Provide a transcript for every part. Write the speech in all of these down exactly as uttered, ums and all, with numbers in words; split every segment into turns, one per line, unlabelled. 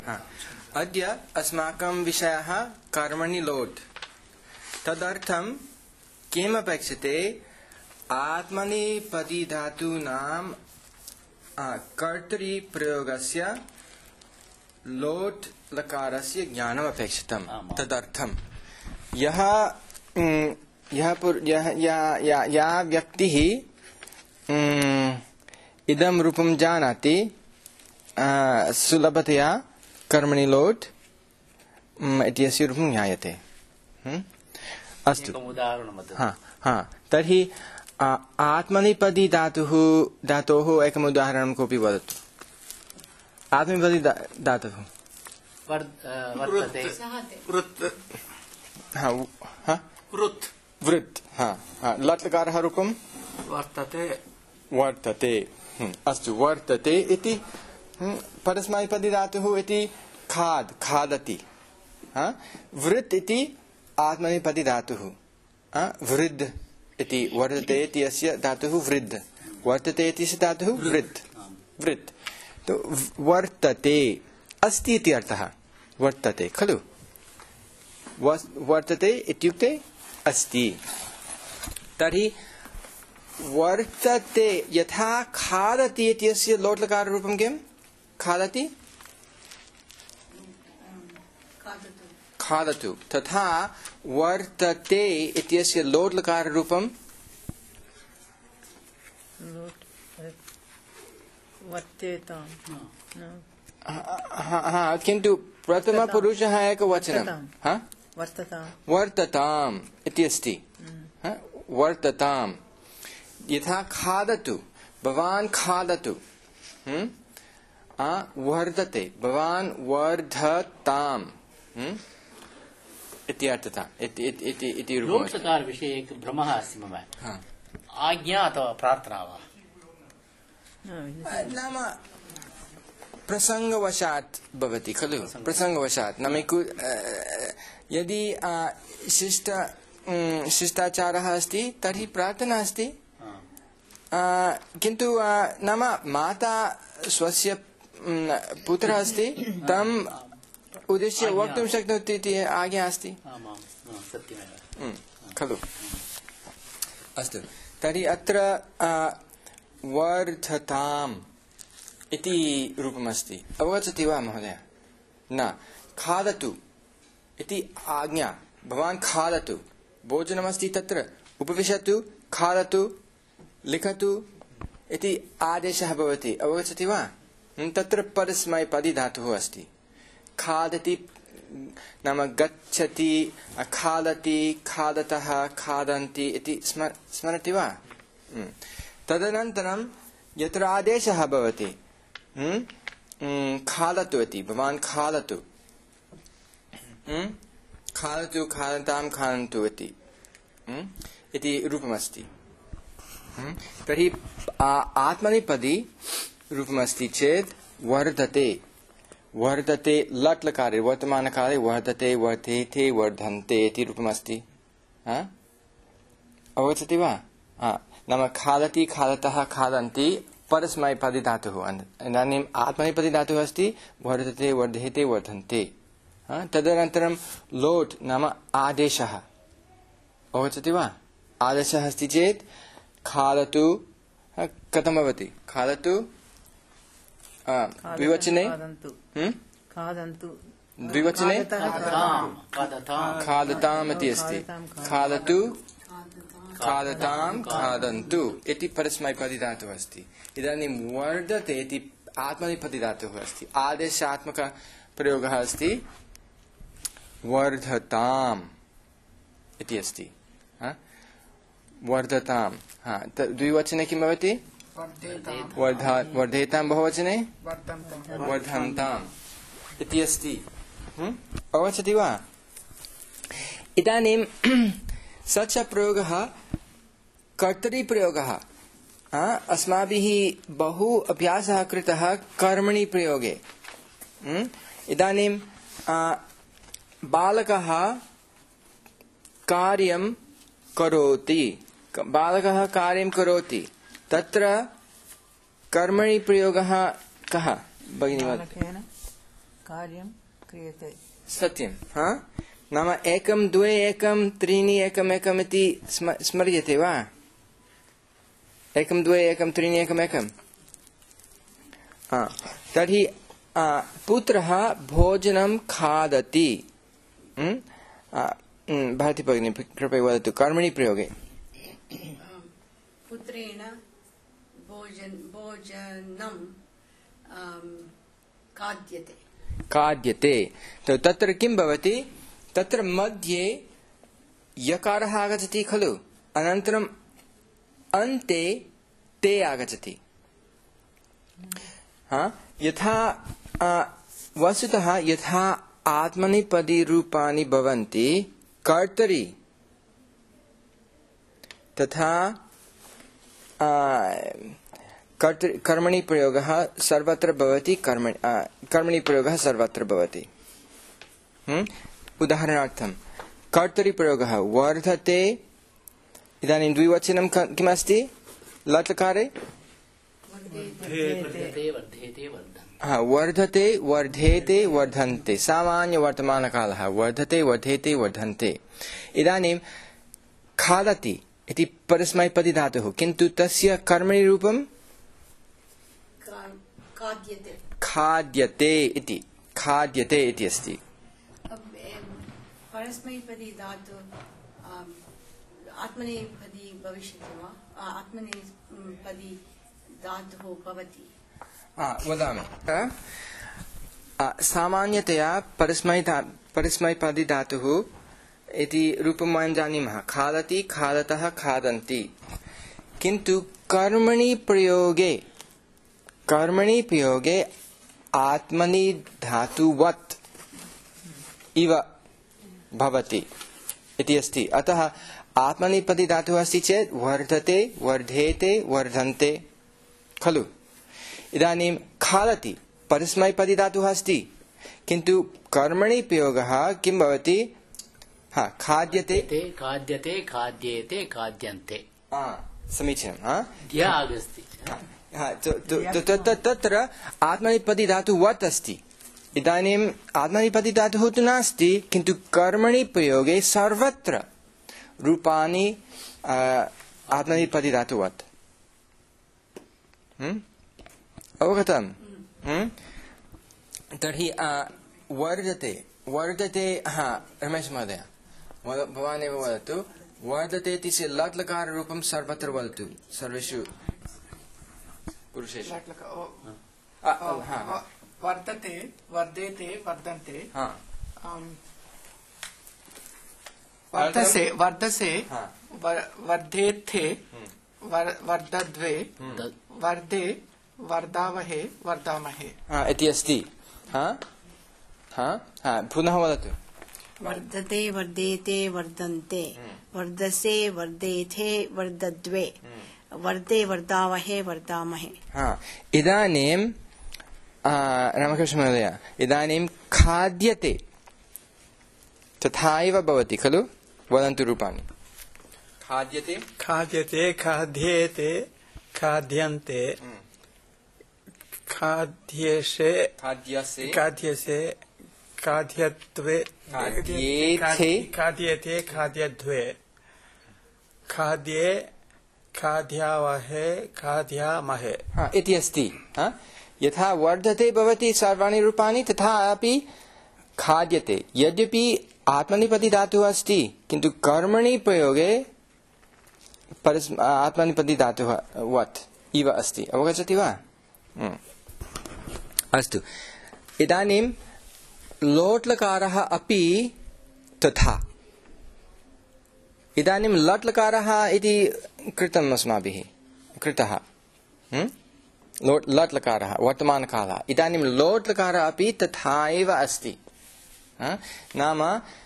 अद्य अस्माकं विषयः कर्मणि लोट्। तदर्थं किम् अपेक्षते? आत्मनेपदी धातूनां कर्तरि प्रयोगस्य लोट् लकारस्य ज्ञानम् अपेक्षितम्। तदर्थं यः यः या व्यक्तिः इदं रूपं जानाति सुलभतया कर्मणि लोट् इत्यस्य रूपं ज्ञायते। अस्तु, हाँ हाँ तर्हि आत्मनेपदी धातुः धातोः एकम् उदाहरणं कोऽपि वदतु। आत्मनेपदी धातुः वृत्। हाँ हाँ लट् लकारः रूपं
वर्तते
वर्तते। अस्तु, वर्तते इति परस्मैपदी धातुः इति खाद् खादति। वृत् इति आत्मनेपदी धातुः। वृद्ध इति वर्तते इति अस्य धातुः वृद्ध, वर्तते इति अस्य धातुः वृद्ध वृत्। तो वर्तते अस्ति इति अर्थः। वर्तते खलु, वर्तते इत्युक्ते अस्ति। तर्हि वर्तते यथा खादति इत्यस्य लोट् लकाररूपं किम्? खादति खादतु। तथा वर्तते इत्यस्य लोट् लकाररूपं हाँ, किन्तु प्रथमपुरुषः एकवचनं वर्तताम् इति अस्ति। वर्तताम् यथा खादतु, भवान् खादतु। वर्धते, भवान् वर्धताम् इति अर्थः। इति
लोट् लकार विषये एक भ्रमः अस्ति मम। आज्ञा अथवा प्रार्थना वा?
नाम प्रसंगवशात् भवति खलु। प्रसंगवशात् नाम यदि शिष्ट शिष्टाचारः अस्ति तर्हि प्रार्थना अस्ति। किन्तु नाम माता स्वस्य पुत्रः अस्ति तम् उद्देश्य वक्तुं शक्नोति इति आज्ञा अस्ति खलु। अस्तु, तर्हि अत्र वर्धताम् इति रूपमस्ति। अवगच्छति वा महोदय? न, खादतु इति आज्ञा। भवान् खादतु, भोजनमस्ति तत्र उपविशतु, खादतु, लिखतु इति आदेशः भवति। अवगच्छति वा? तत्र परस्मैपदी धातुः अस्ति। खादति नाम गच्छति, खादति, खादतः, खादन्ति इति स्मरति वा? तदनन्तरं यत्र आदेशः भवति खादतु इति, भवान् खादतु, खादतु, खादतां, खादन्तु इति इति रूपमस्ति। तर्हि आत्मनेपदी रूपमस्ति चेत् वर्धते। वर्धते लट् लकारे वर्तमानकाले वर्धते, वर्धेते, वर्धन्ते इति रूपमस्ति। अवगच्छति वा? नाम खादति, खादतः, खादन्ति परस्मैपदी धातुः। इदानीम् आत्मनेपदी धातुः अस्ति वर्धते, वर्धेते, वर्धन्ते। तदनन्तरं लोट् नाम आदेशः। अवगच्छति वा? आदेशः अस्ति चेत् खादतु कथं भवति? खादतु द्विवचने द्विवचने खादताम् इति अस्ति। खादतु, खादताम्, खादन्तु इति परस्मैपदी धातुः अस्ति। इदानीं वर्धते इति आत्मनेपदी धातुः अस्ति। आदेशात्मक प्रयोगः अस्ति वर्धताम् इति अस्ति। वर्धताम्। हाँ, द्विवचने किं भवति? वर्धेताम्, बहुवचने वर्धन्ताम् इति अस्ति। अवगच्छति वा? इदानीं सच प्रयोगः कर्तरि प्रयोगः अस्माभिः बहु अभ्यासः कृतः कर्मणि प्रयोगे। इदानीं बालकः कार्यं करोति, बालकः कार्यं करोति, तत्र कर्मणि प्रयोगः कः भगिनी?
कार्यं क्रियते
सत्यं हा नाम एकं द्वे एकं त्रीणि एकम् एकम् इति स्मर्यते वा एकं द्वे एकं त्रीणि एकम् एकं तर्हि पुत्रः भोजनं खादति भारती भगिनी कृपया वदतु कर्मणि प्रयोगे
पुत्रेण भोजन भोजनं खाद्यते
खाद्यते तो तत्र किं भवति तत्र मध्ये यकारः आगच्छति खलु अनन्तरम् अन्ते ते आगच्छति हा यथा वस्तुतः यथा आत्मनेपदी रूपाणि भवन्ति कर्तरि तथा कर्मणि प्रयोगः सर्वत्र भवति कर्मणि कर्मणि प्रयोगः सर्वत्र भवति उदाहरणार्थं कर्तरि प्रयोगः वर्धते इदानीं द्विवचनं किमस्ति लट्लकारे हाँ वर्धते वर्धेते वर्धन्ते सामान्य वर्तमानकालः वर्धते वर्धेते वर्धन्ते इदानीं खादति इति परस्मैपदी धातुः किन्तु तस्य कर्मणि रूपं
खाद्यते
खाद्यते इति खाद्यते इति अस्ति
परस्मैपदी धातु आत्मनेपदी भविष्यति वा आत्मनेपदी धातुः भवति
वदामि सामान्यतया परस्मै परस्मैपदी धातुः इति रूपं वयं जानीमः खादति खादतः खादन्ति किन्तु कर्मणि प्रयोगे कर्मणि प्रयोगे आत्मनि धातुवत् इव भवति इति अस्ति अतः आत्मनेपदी धातुः अस्ति चेत् वर्धते वर्धेते वर्धन्ते खलु इदानीं खादति परस्मैपदी धातुः अस्ति किन्तु कर्मणि प्रयोगः किं भवति हा खाद्यते
खाद्यते खाद्येते खाद्यन्ते
समीचीनं हा तत्र आत्मनेपदी धातुवत् अस्ति इदानीम् आत्मनेपदी धातुः तु नास्ति किन्तु कर्मणि प्रयोगे सर्वत्र रूपाणि आत्मनेपदी धातुवत् अवगतम् तर्हि वर्धते वर्धते हा रमेश महोदय भवान् एव वदतु वर्धते इति लट् लकार रूपं सर्वत्र वदतु सर्वेषु पुरुषेषु
वर्धते वर्धेते वर्धन्ते वर्धसे वर्धसे वर्धेथे वर्धद्वे वर्धे वर्धावहे वर्धामहे
इति अस्ति पुनः वदतु
वर्धते वर्धेते वर्धन्ते वर्धसे वर्धेथे वर्धद्वे वर्धे वर्धावहे वर्धामहे
इदानीं रामकृष्ण महोदय इदानीं खाद्यते तथा एव भवति खलु वदन्तु रूपाणि खाद्यते
खाद्यते खाद्येते खाद्यन्ते खाद्यसे
खाद्यसे
खाद्यसे खाद्यत्वे
खाद्येथे
खाद्येते खाद्यद्वे खाद्ये खाद्यावहे खाद्यामहे
इति अस्ति यथा वर्धते भवति सर्वाणि रूपाणि तथा अपि खाद्यते यद्यपि आत्मनेपदी धातुः अस्ति किन्तु कर्मणि प्रयोगे आत्मनेपदी धातुः वत् इव अस्ति अवगच्छति वा अस्तु इदानीं लोट् लकारः अपि तथा इदानीं लट् लकारः इति कृतम् अस्माभिः कृतः लट् लकारः वर्तमानकालः इदानीं लोट् लकारः अपि तथा एव अस्ति नाम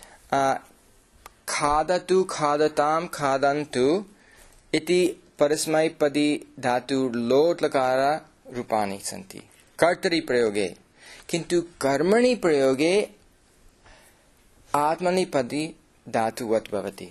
खादतु खादतां खादन्तु इति परस्मैपदी धातु लोट् लकार रूपाणि सन्ति कर्तरि प्रयोगे किन्तु कर्मणि प्रयोगे आत्मनेपदी धातुवत् भवति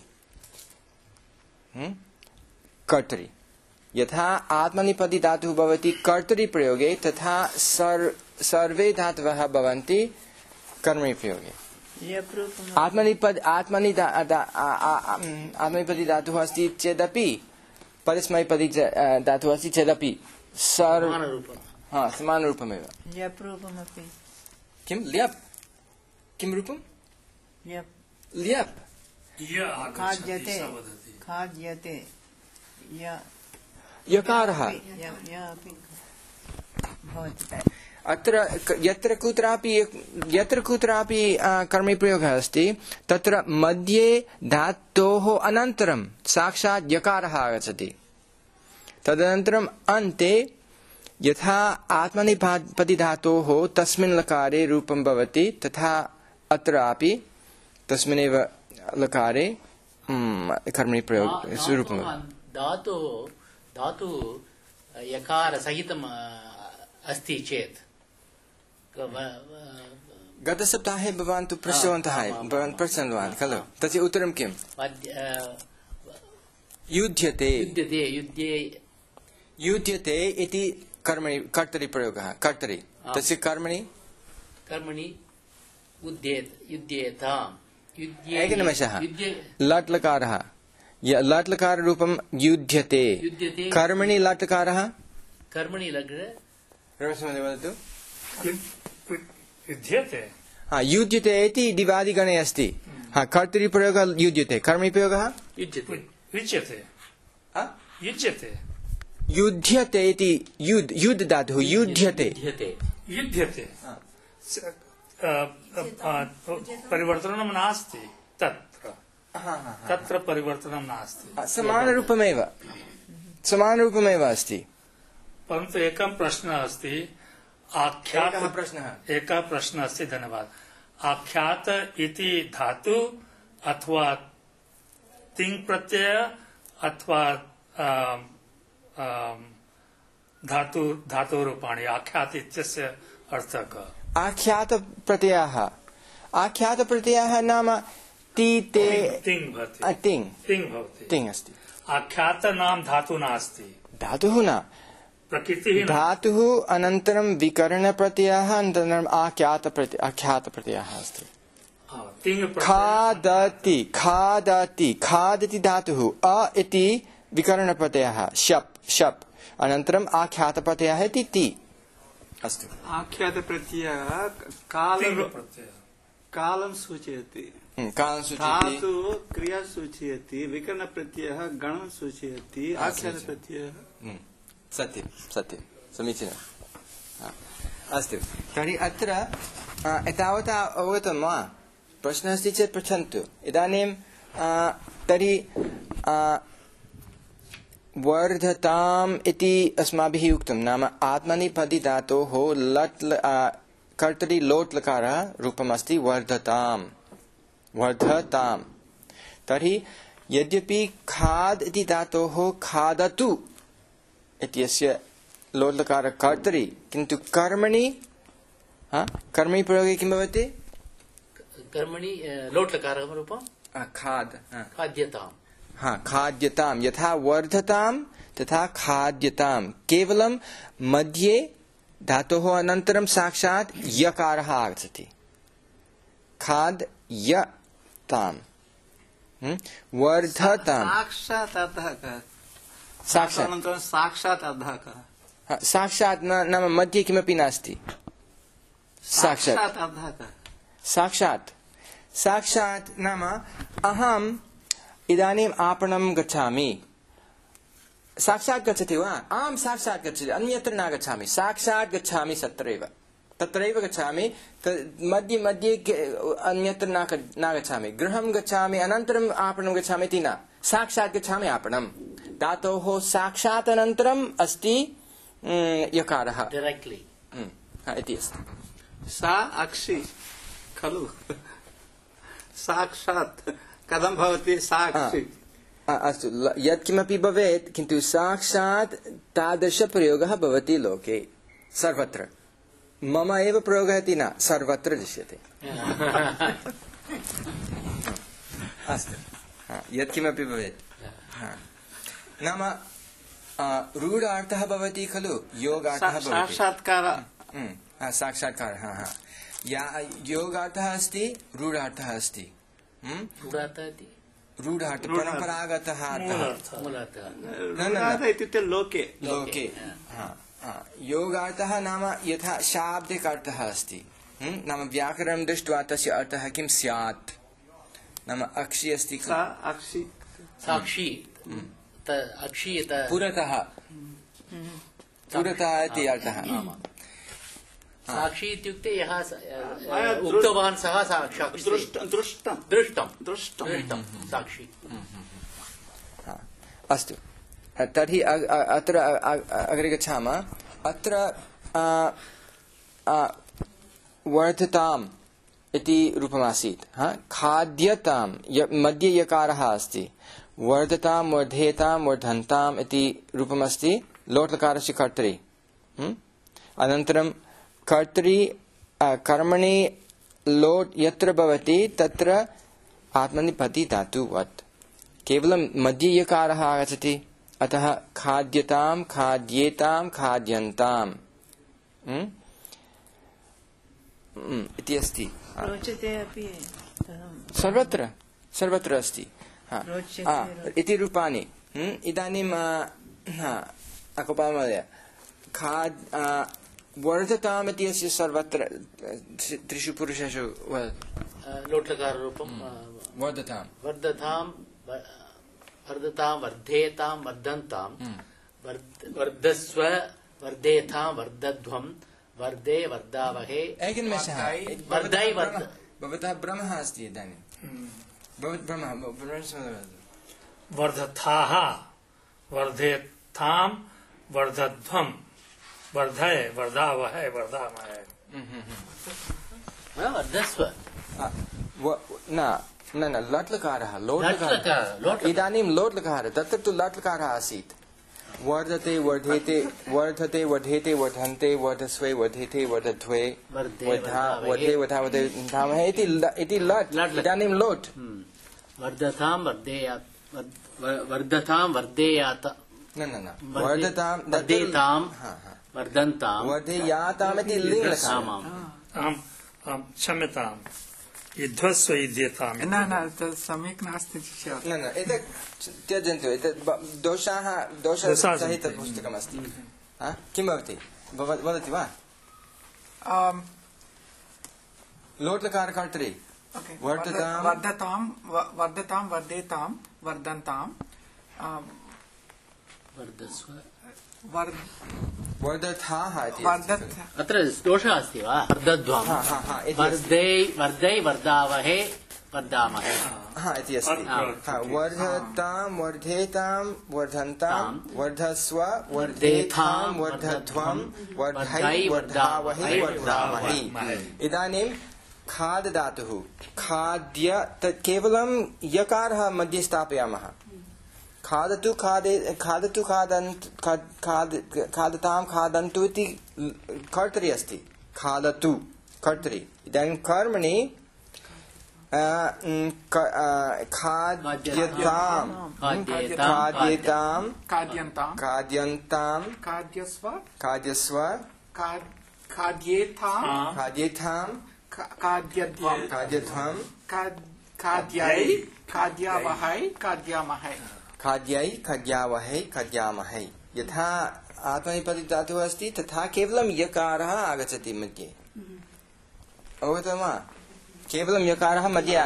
कर्तरि यथा आत्मनेपदी धातुः भवति कर्तरि प्रयोगे तथा सर् सर्वे धातवः भवन्ति कर्मणि प्रयोगे आत्मनिपद आत्मनि आत्मनिपदी धातुः अस्ति चेदपि परस्मैपदी धातुः अस्ति चेदपि सर्व हा समानरूपमेव
ल्यप् रूपमपि
किं ल्यप् किं रूपं
ल्यप्
ल्यप्
खाद्यते खाद्यते य
यकारः
य य अपि भवति
अत्र यत्र कुत्रापि यत्र कुत्रापि कर्मणि प्रयोगः अस्ति तत्र मध्ये धातोः अनन्तरं साक्षात् यकारः आगच्छति तदनन्तरम् अन्ते यथा आत्मनेपदी धातोः तस्मिन् लकारे रूपं भवति तथा अत्रापि तस्मिन्नेव लकारे कर्मणि प्रयोगः रूपं
धातुः धातुः यकार सहितम् अस्ति चेत्
गतसप्ताहे भवान् तु पृष्टवन्तः भवान् पृष्टवान् खलु तस्य उत्तरं किम् युध्यते
युध्यते युध्ये
युध्यते इति कर्मणि कर्तरि प्रयोगः कर्तरि तस्य कर्मणि
कर्मणि उद्येत युध्येताम्
एकनिमेषः लट् लकारः लट् लकाररूपं युध्यते कर्मणि लट् लकारः
कर्मणि लग्र
रमेशमहोदय वदतु
युध्यते
हा युध्यते इति दिवादिगणे अस्ति हा कर्तरि प्रयोगः युध्यते कर्मणि प्रयोगः
युध्यते
युज्यते युज्यते
युध्यते इति युद् युद् धातुः युध्यते
युध्यते परिवर्तनं नास्ति तत्र तत्र परिवर्तनं नास्ति
समानरूपमेव समानरूपमेव अस्ति
परन्तु एकः प्रश्नः अस्ति आख्यात
प्रश्नः
एकः प्रश्नः अस्ति धन्यवाद आख्यात इति धातु अथवा तिङ् प्रत्यय अथवा धातु धातुरूपाणि आख्यात इत्यस्य अर्थः कः
आख्यात प्रत्ययः आख्यात प्रत्ययः नाम ति ते
तिङ् भवति
तिङ्
तिङ् भवति
तिङ् अस्ति
आख्यात नाम धातु नास्ति
धातुः न
प्रकृतिः
धातुः अनन्तरं विकरणप्रत्ययः अनन्तरम् आख्यात प्रत्यय आख्यात प्रत्ययः अस्ति खादति खादति खादति धातुः अ इति विकरणप्रत्ययः शप् शप् अनन्तरम् आख्यात प्रत्ययः इति ति अस्तु
आख्यात प्रत्ययः कालं कालं सूचयति
कालं सूचयति
धातु क्रिया सूचयति विकरण प्रत्ययः गणं सूचयति आख्यात प्रत्ययः
सत्यं सत्यं समीचीनम् अस्तु तर्हि अत्र एतावता अवगतं वा प्रश्नः अस्ति चेत् पृच्छन्तु इदानीं तर्हि वर्धताम् इति अस्माभिः उक्तं नाम आत्मनेपदी धातोः लट् कर्तरि लोट् लकारः रूपमस्ति वर्धताम् वर्धताम् तर्हि यद्यपि खाद् इति धातोः खादतु इत्यस्य लोट् लकारः कर्तरि किन्तु कर्मणि कर्मणि प्रयोगे किं भवति
कर्मणि लोट् लकारः रूपं
खाद्
खाद्यताम्
हा खाद्यताम् यथा वर्धताम् तथा खाद्यताम् केवलं मध्ये धातोः अनन्तरं साक्षात् यकारः आगच्छति खाद्यताम् वर्धताम्
साक्षात् अर्थः कः
साक्षात्
अनन्तरं साक्षात् अर्थः कः
साक्षात् नाम मध्ये किमपि नास्ति साक्षात्
अर्थः कः
साक्षात् साक्षात् नाम अहम् इदानीम् आपणं गच्छामि साक्षात् गच्छति वा आम् साक्षात् गच्छति अन्यत्र न गच्छामि साक्षात् गच्छामि तत्रैव तत्रैव गच्छामि मध्ये मध्ये अन्यत्र न गच्छामि गृहं गच्छामि अनन्तरम् आपणं गच्छामि इति न साक्षात् गच्छामि आपणं धातोः साक्षात् अनन्तरम् अस्ति यकारः
डायरेक्ट्लि
इति अस्ति
सा अक्षि खलु साक्षात् कथं भवति साक्षि
अस्तु यत्किमपि भवेत् किन्तु साक्षात् तादृशप्रयोगः भवति लोके सर्वत्र मम एव प्रयोगः इति न सर्वत्र दृश्यते अस्तु यत्किमपि भवेत् नाम रूढार्थः भवति खलु योगार्थः भवति
साक्षात्कार
हा, साक्षात्कार हा हा या योगार्थः अस्ति रूढार्थः अस्ति
रूढार्थः इति
रूढार्थ परम्परागतः अर्थः
मूलार्थः
रूढार्थः इत्युक्ते लोके
लोके हा हा योगार्थः नाम यथा शाब्दिक अर्थः अस्ति नाम व्याकरणं दृष्ट्वा तस्य अर्थः किं स्यात् नाम अक्षि अस्ति
सा अक्षि
साक्षी अक्षी
पुरतः पुरतः इति अर्थः
साक्षी इत्युक्ते यः उक्तवान् सः साक्षी
दृष्टं दृष्टं
दृष्टं
दृष्टं
दृष्टं साक्षी
अस्तु तर्हि अत्र अग्रे गच्छामः अत्र वर्धताम् इति रूपमासीत् खाद्यतां मध्ये यकारः अस्ति वर्धतां वर्धेतां वर्धन्ताम् इति रूपमस्ति लोट्लकारस्य कर्तरि अनन्तरं कर्तरि कर्मणि लोट् यत्र भवति तत्र आत्मनेपदी धातुवत् केवलं मध्ये यकारः आगच्छति अतः खाद्यतां खाद्येतां खाद्यन्ताम् इति अस्ति
रोचते अपि
सर्वत्र सर्वत्र अस्ति इति रूपाणि इदानीं अकोपाल महोदय खाद् वर्धताम् इति अस्य सर्वत्र त्रिषु पुरुषेषु
लोट्लकाररूपं
वर्धतां
वर्धतां वर्धतां वर्धेतां वर्धन्तां वर्धस्व वर्धेतां वर्धध्वं वर्धे वर्धावहे
एकनिमेषः
वर्धै वर्ध
भवतः भ्रमः अस्ति इदानीं भ्रमः
वर्धथाः वर्धेतां वर्धध्वं वर्धय वर्धावहे वर्धामहे
वर्धस्व
न न न लट्लकारः लोट्लकारः इदानीं लोट्लकारः तत्र तु लट्लकारः आसीत् वर्धते वर्धेते वर्धते वर्धेते वर्धन्ते वर्धस्वे वर्धेते वर्धध्वे वर्धा वर्धे वर्धा वर्धामहे इति लट् इदानीं लोट्
वर्धतां वर्धेयात् वर्धतां वर्धेयात्
न न न वर्धतां
वर्धेतां वर्धन्तां
वर्धेयाताम् इति लिङ्गलकारः
आम् आम् क्षम्यतां युद्धस्व युध्यतां
न न तत् सम्यक् नास्ति
न न एतत् त्यजन्तु एतत् दोषाः दोषसहितं पुस्तकमस्ति किं भवति वदति वा लोट्लकारकर्तरि वर्धतां
वर्धतां वर्धतां वर्धेतां वर्धन्तां
वर्धस्व
वर्धथाः
अत्र दोषः अस्ति वा वर्धध्वं वर्धै वर्धै वर्धावहे वर्धामहे
इति अस्ति वर्धतां वर्धेतां वर्धन्तां वर्धस्व वर्धेतां वर्धध्वं वर्धै वर्धावहे वर्धामहे इदानीं खाद् धातुः खाद्य तत् केवलं यकारः मध्ये स्थापयामः खादतु खादे खादतु खादन्तु खादतां खादन्तु इति कर्तरि अस्ति खादतु कर्तरि इदानीं कर्मणि खाद्यतां खाद्येतां
खाद्यन्तां
खाद्यन्तां
खाद्यस्व
खाद्यस्व
खाद्येतां
खाद्येतां
खाद्यध्वं
खाद्यध्वं
खाद्यै खाद्यावहै खाद्यामहै
खाद्यै खाद्यावहै खाद्यामहै यथा आत्मनेपदी धातुः अस्ति तथा केवलं यकारः आगच्छति मध्ये अवगतं वा केवलं यकारः मध्ये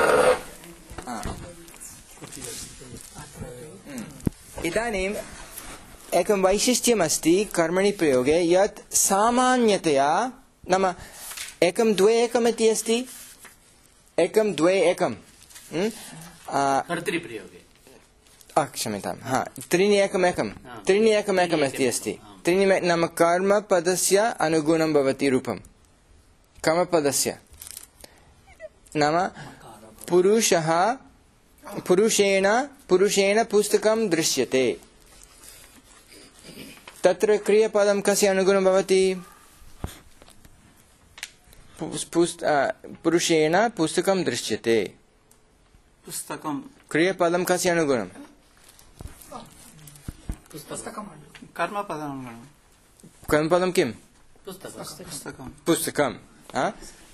आगच्छति इदानीम् एकं वैशिष्ट्यमस्ति कर्मणि प्रयोगे यत् सामान्यतया नाम एकं द्वे एकम् इति अस्ति एकं द्वे एकं
कर्तृप्रयोगे
क्षम्यतां हा त्रीणि एकमेकं त्रीणि एकमेकम् अस्ति अस्ति त्रीणि नाम कर्मपदस्य अनुगुणं भवति रूपं कर्मपदस्य नाम पुरुषः पुरुषेण पुरुषेण पुस्तकं दृश्यते तत्र क्रियापदं कस्य अनुगुणं भवति पुरुषेण पुस्तकं दृश्यते
पुस्तकं
क्रियापदं कस्य अनुगुणं
पुस्तकं
कर्मपदं
कर्मपदं किम्
पुस्तकं
पुस्तकं हा?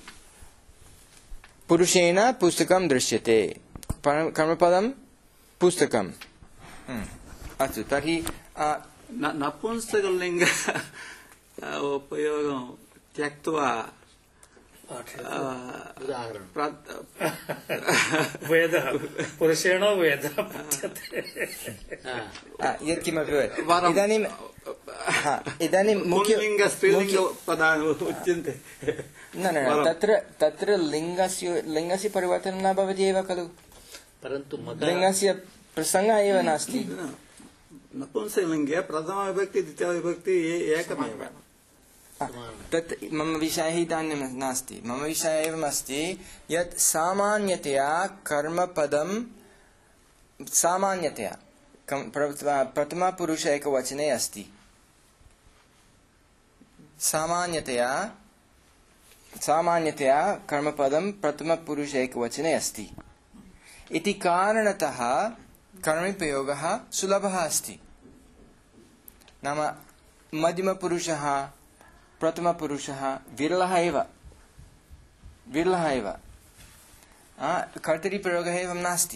पुरुषेण पुस्तकं दृश्यते कर्मपदं पुस्तकं अस्तु तर्हि
नपुंसकलिङ्ग उपयोगं त्यक्त्वा
वेदः पुरुषेण वेदः पठ्यते
यत्किमपि इदानीं इदानीं
पुल्लिङ्ग स्त्रीलिङ्ग पदानि उच्यन्ते
न न तत्र तत्र लिङ्गस्य लिङ्गस्य परिवर्तनं न भवति एव खलु
परन्तु
लिङ्गस्य प्रसङ्गः एव नास्ति
नपुंसकलिङ्गे प्रथमविभक्ति द्वितीयविभक्ति एकमेव
तत् मम विषयः इदानीं नास्ति मम विषयः एवमस्ति यत् सामान्यतया कर्मपदं सामान्यतया प्रथमपुरुष एकवचने अस्ति सामान्यतया सामान्यतया कर्मपदं प्रथमपुरुष एकवचने अस्ति इति कारणतः कर्मप्रयोगः सुलभः अस्ति नाम मध्यमपुरुषः प्रथमपुरुषः विरलः एव विरलः एव कर्तरिप्रयोगः एवं नास्ति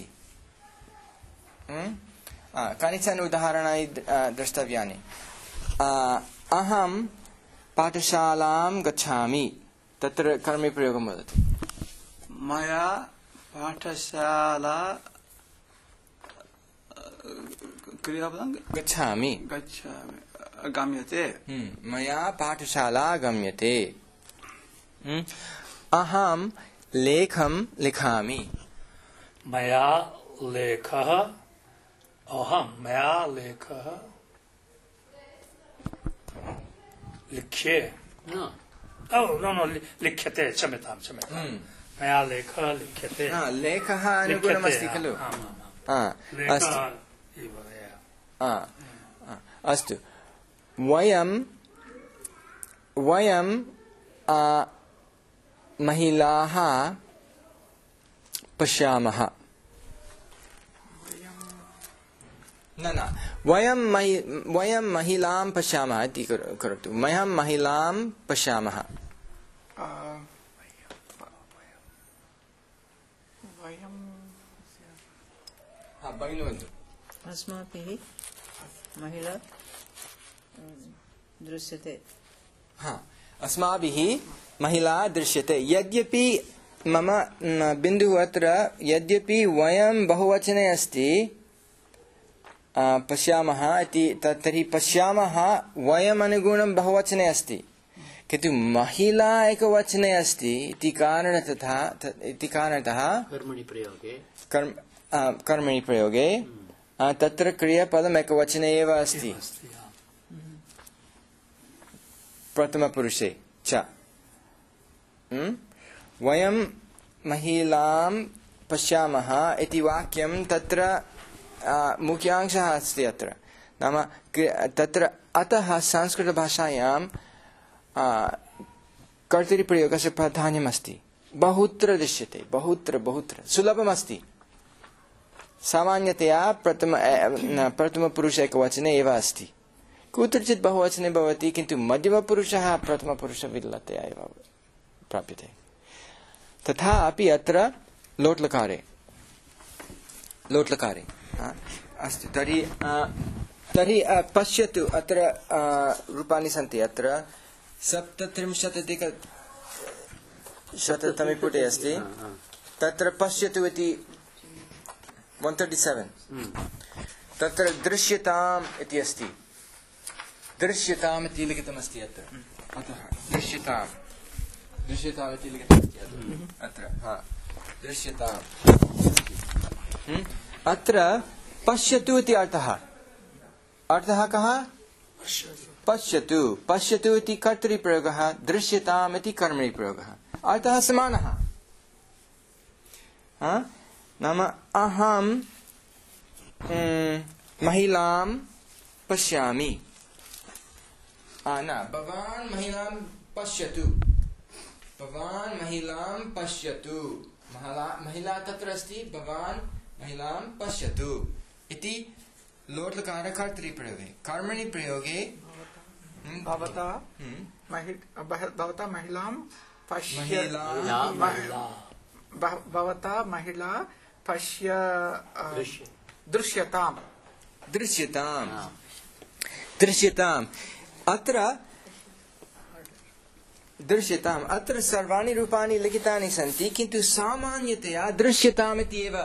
कानिचन उदाहरणानि द्रष्टव्यानि अहं पाठशालां गच्छामि तत्र कर्मप्रयोगं वदतु
मया पाठशाला क्रियापदं
गच्छामि
गच्छामि गम्यते
मया पाठशाला गम्यते अहं लेखं लिखामि
मया लेखः अहं मया लेखः लिख्ये ओ नो नो लिख्यते क्षम्यतां क्षम्यतां मया लेखः लिख्यते
लेखः अनुगुणमस्ति खलु अस्तु वयं वयं महिलाः पश्यामः न न वयं वयं महिलां पश्यामः इति करोतु वयं महिलां पश्यामः
अस्माभिः महिला दृश्यते
हाँ अस्माभिः महिला दृश्यते यद्यपि मम बिन्दुः अत्र यद्यपि वयं बहुवचने अस्ति पश्यामः इति तर्हि पश्यामः वयम् अनुगुणं बहुवचने अस्ति किन्तु महिला एकवचने अस्ति इति कारणतः इति कारणतः
कर्मणि प्रयोगे
कर्म कर्मणि प्रयोगे तत्र क्रियापदम् एकवचने एव अस्ति प्रथमपुरुषे च वयं महिलां पश्यामः इति वाक्यं तत्र मुख्यांशः अस्ति अत्र नाम तत्र अतः संस्कृतभाषायां कर्तरिप्रयोगस्य प्राधान्यमस्ति बहुत्र दृश्यते बहुत्र बहुत्र सुलभमस्ति सामान्यतया प्रथम प्रथमपुरुष एकवचने एव अस्ति कुत्रचित् बहुवचने भवति किन्तु मध्यमपुरुषः प्रथमपुरुषविरलतया एव प्राप्यते तथा अपि अत्र लोट्लकारे लोट्लकारे अस्तु तर्हि तर्हि पश्यतु अत्र रूपाणि सन्ति अत्र सप्तत्रिंशदधिक शततमे पुटे अस्ति तत्र पश्यतु इति one thirty-seven तत्र दृश्यताम् इति अस्ति दृश्यताम् इति लिखितमस्ति अत्र अतः दृश्यताम् दृश्यताम् इति लिखितमस्ति अत्र हा दृश्यताम् अत्र पश्यतु इति अर्थः अर्थः कः पश्यतु पश्यतु इति कर्तरिप्रयोगः दृश्यताम् इति कर्मणिप्रयोगः अर्थः समानः नाम अहं महिलां पश्यामि न भवान् महिलां पश्यतु भवान् महिलां पश्यतु महिला तत्र अस्ति भवान् महिलां पश्यतु इति लोट्लकार कर्तरिप्रयोगे कर्मणि प्रयोगे
भवता महि- बह- भवता महिलां पश्य
महिला
महिला
भ- भवता महिला पश्य अ,
दृश्य
दृश्यताम्
दृश्यताम् दृश्यताम् अत्र दृश्यताम् अत्र सर्वाणि रूपाणि लिखितानि सन्ति किन्तु सामान्यतया दृश्यताम् इत्येव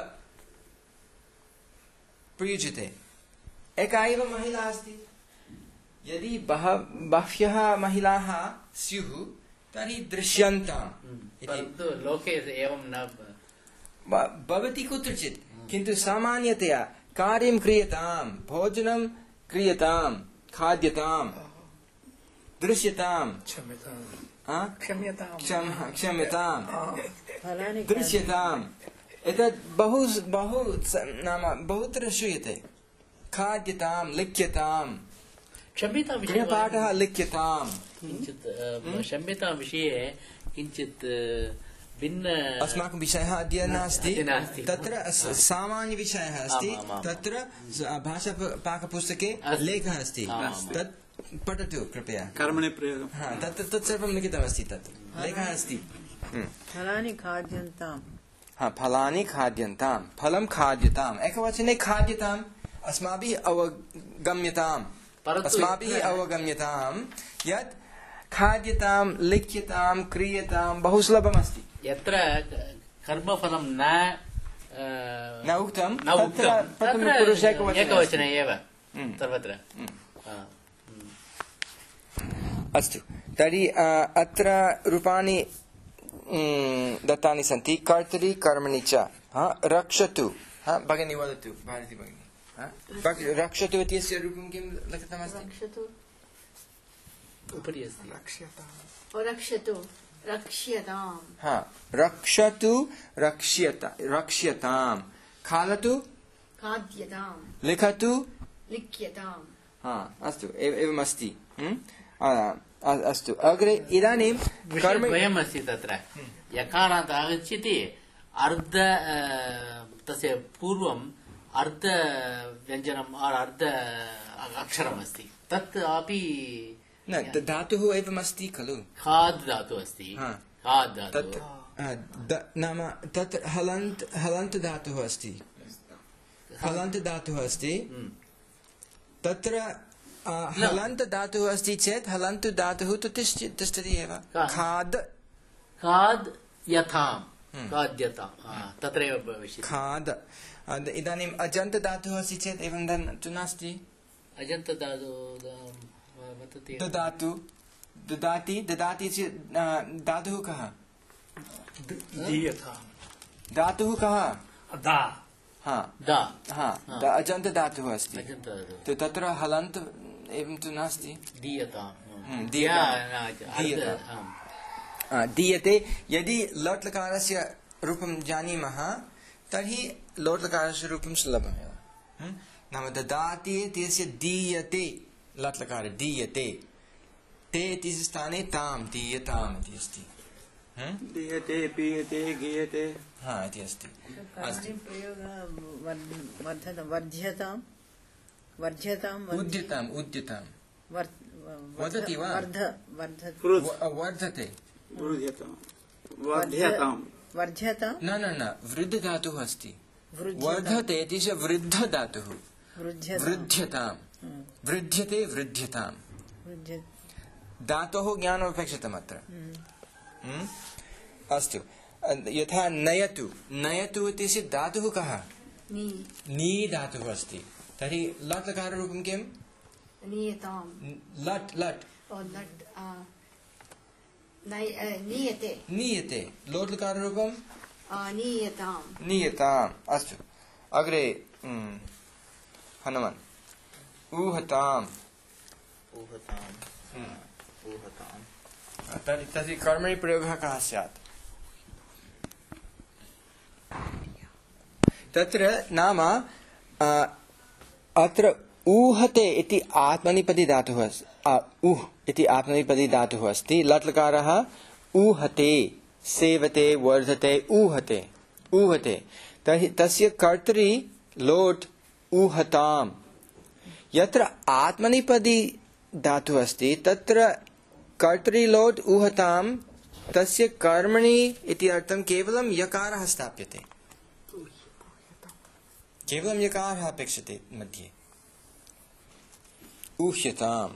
प्रयुज्यते। एका एव महिला अस्ति। यदि बह बह्व्यः महिलाः स्युः तर्हि दृश्यन्ताम् इति
परन्तु लोके एवं न
ब- भवति कुत्रचित् किन्तु सामान्यतया कार्यं क्रियताम् भोजनं क्रियताम् खाद्यताम् दृश्यताम्
क्षम्यताम्
आ?
क्षम्यताम्
क्षम- क्षम्यताम्
फलानि
दृश्यताम् एतत् बहु बहु स- नाम बहुत्र श्रूयते खाद्यताम् लिख्यताम्
क्षम्यतां विषये
गृहपाठः लिख्यताम्
किञ्चित् अ, क्षम्यतां विषये किञ्चित् अ, भिन्न
अस्माकं विषयः अद्य नास्ति
अद्य नास्ति।
तत्र स- सामान्यविषयः अस्ति
आम्, आम्।
तत्र स- भाषापाकपुस्तके
अस्ति।
लेखः अस्ति
आम्।
तत् पठतु कृपया
कर्मणि प्रयोगं
हा तत् तत् सर्वं लिखितमस्ति तत् लेखः अस्ति
फलानि खाद्यन्ताम्
हा फलानि खाद्यन्ताम् फलं खाद्यताम् एकवचने खाद्यताम् अस्माभिः अवगम्यताम्
परन्तु
अस्माभिः
यत्र-
अवगम्यताम् यत् खाद्यताम् लिख्यताम् क्रियताम् बहु सुलभमस्ति
यत्र कर्मफलं न अ,
न उक्तं
न
तत्र
उक्तं
प्रथमे पुरुषे
तत्र
एकवचने
एकवचने एव
हम्म।
सर्वत्र आ,
अस्तु तर्हि अ, अत्र रूपाणि म्, दत्तानि सन्ति कर्तरि कर्मणि च हा, रक्षतु हा, भगिनी वदतु भारती भगिनी हा, रक्- रक्षतु इत्यस्य रूपं किं लिखितमस्ति
रक्षतु
उपरि अस्ति
रक्ष्यताम्
ओ रक्षतु रक्ष्यताम्
हा रक्षतु रक्ष्यत रक्ष्यताम् खादतु
खाद्यताम्
लिखतु
लिख्यताम्
हा अस्तु एव- एवमस्ति म्? आ, अ- अस्तु अग्रे इदानीं कर्म
विषयद्वयम् अस्ति तत्र यकारात् आगच्छति अर्ध अ, तस्य पूर्वम् अर्ध व्यञ्जनम् अर्ध अक्षरम् अस्ति तत् अपि
न द- धातुः एवमस्ति खलु
खाद् धातु अस्ति
हा।
खाद्
तत्
धातु
आ, द- नाम तत् हलन्त् हलन्त् धातुः अस्ति हलन्त् धातुः अस्ति
हम्म।
तत्र आ, हलन्त् धातुः अस्ति चेत् हलन्त् धातुः तु तिष्ठ- तिष्ठति एव
का?
खाद्
खाद् यथाम् खाद्यताम् हा, तत्रैव भविष्यति
खाद् आ, द- इदानीम् अजन्त धातुः अस्ति चेत् एवं धन- तु नास्ति
अजन्त धातु वदति
ददातु ददाति ददाति चेत् आ, धातुः कः
दीयताम्
धातुः कः
दा
हा
दा
हा द- अजन्त धातुः अस्ति
अजन्त धातु
तो तत्र हलन्त् एवं तु नास्ति
दीयताम्
हम्म,
या,
दीयताम्।
न, अर्ध-
दीयताम्।
आम्।
आ, दीयते यदि लोट् लकारस्य रूपं जानीमः तर्हि लोट् लकारस्य रूपं सुलभमेव हम्म? नाम ददाति इत्यस्य दीयते लट् लकारे दीयते ते इति स्थाने तां दीयताम् इति अस्ति हम्म?
दीयते पीयते गीयते
हा इति अस्ति अस्ति
प्रयोगः वर्ध- वर्धत- वर्ध्यताम् वर्ध्यताम्
उद्यताम् उद्यताम्
वर्-
वदति वा?
वर्ध वर्ध
पृथ्
व- वर्धते
वृध्यताम् वर्ध्यताम्
वर्ध्यताम्
न न न वृद्ध धातुः अस्ति
वृध्यताम्
वर्धते इति च वृद्ध धातुः
वृध्यताम्
वृद्ध्यताम् वृद्ध्यते वृद्ध्यताम्
वृद्ध-
धातोः ज्ञानमपेक्षितम् अत्र हम्म? अस्तु अ- यथा नयतु नयतु इत्यस्य धातुः कः
नी
नी धातुः अस्ति तर्हि लट् लकाररूपं किं
नीयताम्
न- लट् लट्
ओ लट् आ, नै- अ, नीयते
नीयते लोट् लकाररूपं
आ, नीयताम्
नीयताम् अस्तु अग्रे हम्म, हनुमन् ऊहताम्
ऊहताम्
हम्म।
ऊहताम्
तर्हि तर्हि कर्मणि प्रयोगः कः स्यात् तत्र नाम अ, अत्र ऊहते इति आत्मनिपदी धातुः अस्ति अ, उह् इति आत्मनिपदी धातुः अस्ति लट् लकारः ऊहते सेवते वर्धते ऊहते ऊहते तर्हि तस्य कर्तरि लोट् ऊहताम् यत्र आत्मनिपदी धातुः अस्ति तत्र कर्तरि लोट् ऊहतां तस्य कर्मणि इति अर्थं केवलं यकारः स्थाप्यते, केवलं यकारः अपेक्षते मध्ये। ऊह्यताम्।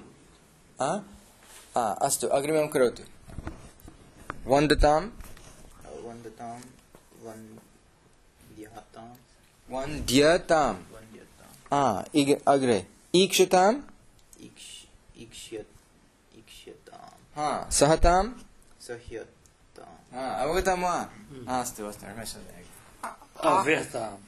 अस्तु अग्रिमं करोतु। वन्दताम्
वन्दताम् वन्द्यताम्
वन्द्यताम्
वन्द्यताम्
अग्रे ईक्षताम्
ईक्ष्यताम्
सहताम्
सह्यताम्।
अवगतं वा? अस्तु अस्तु
अव्यहताम्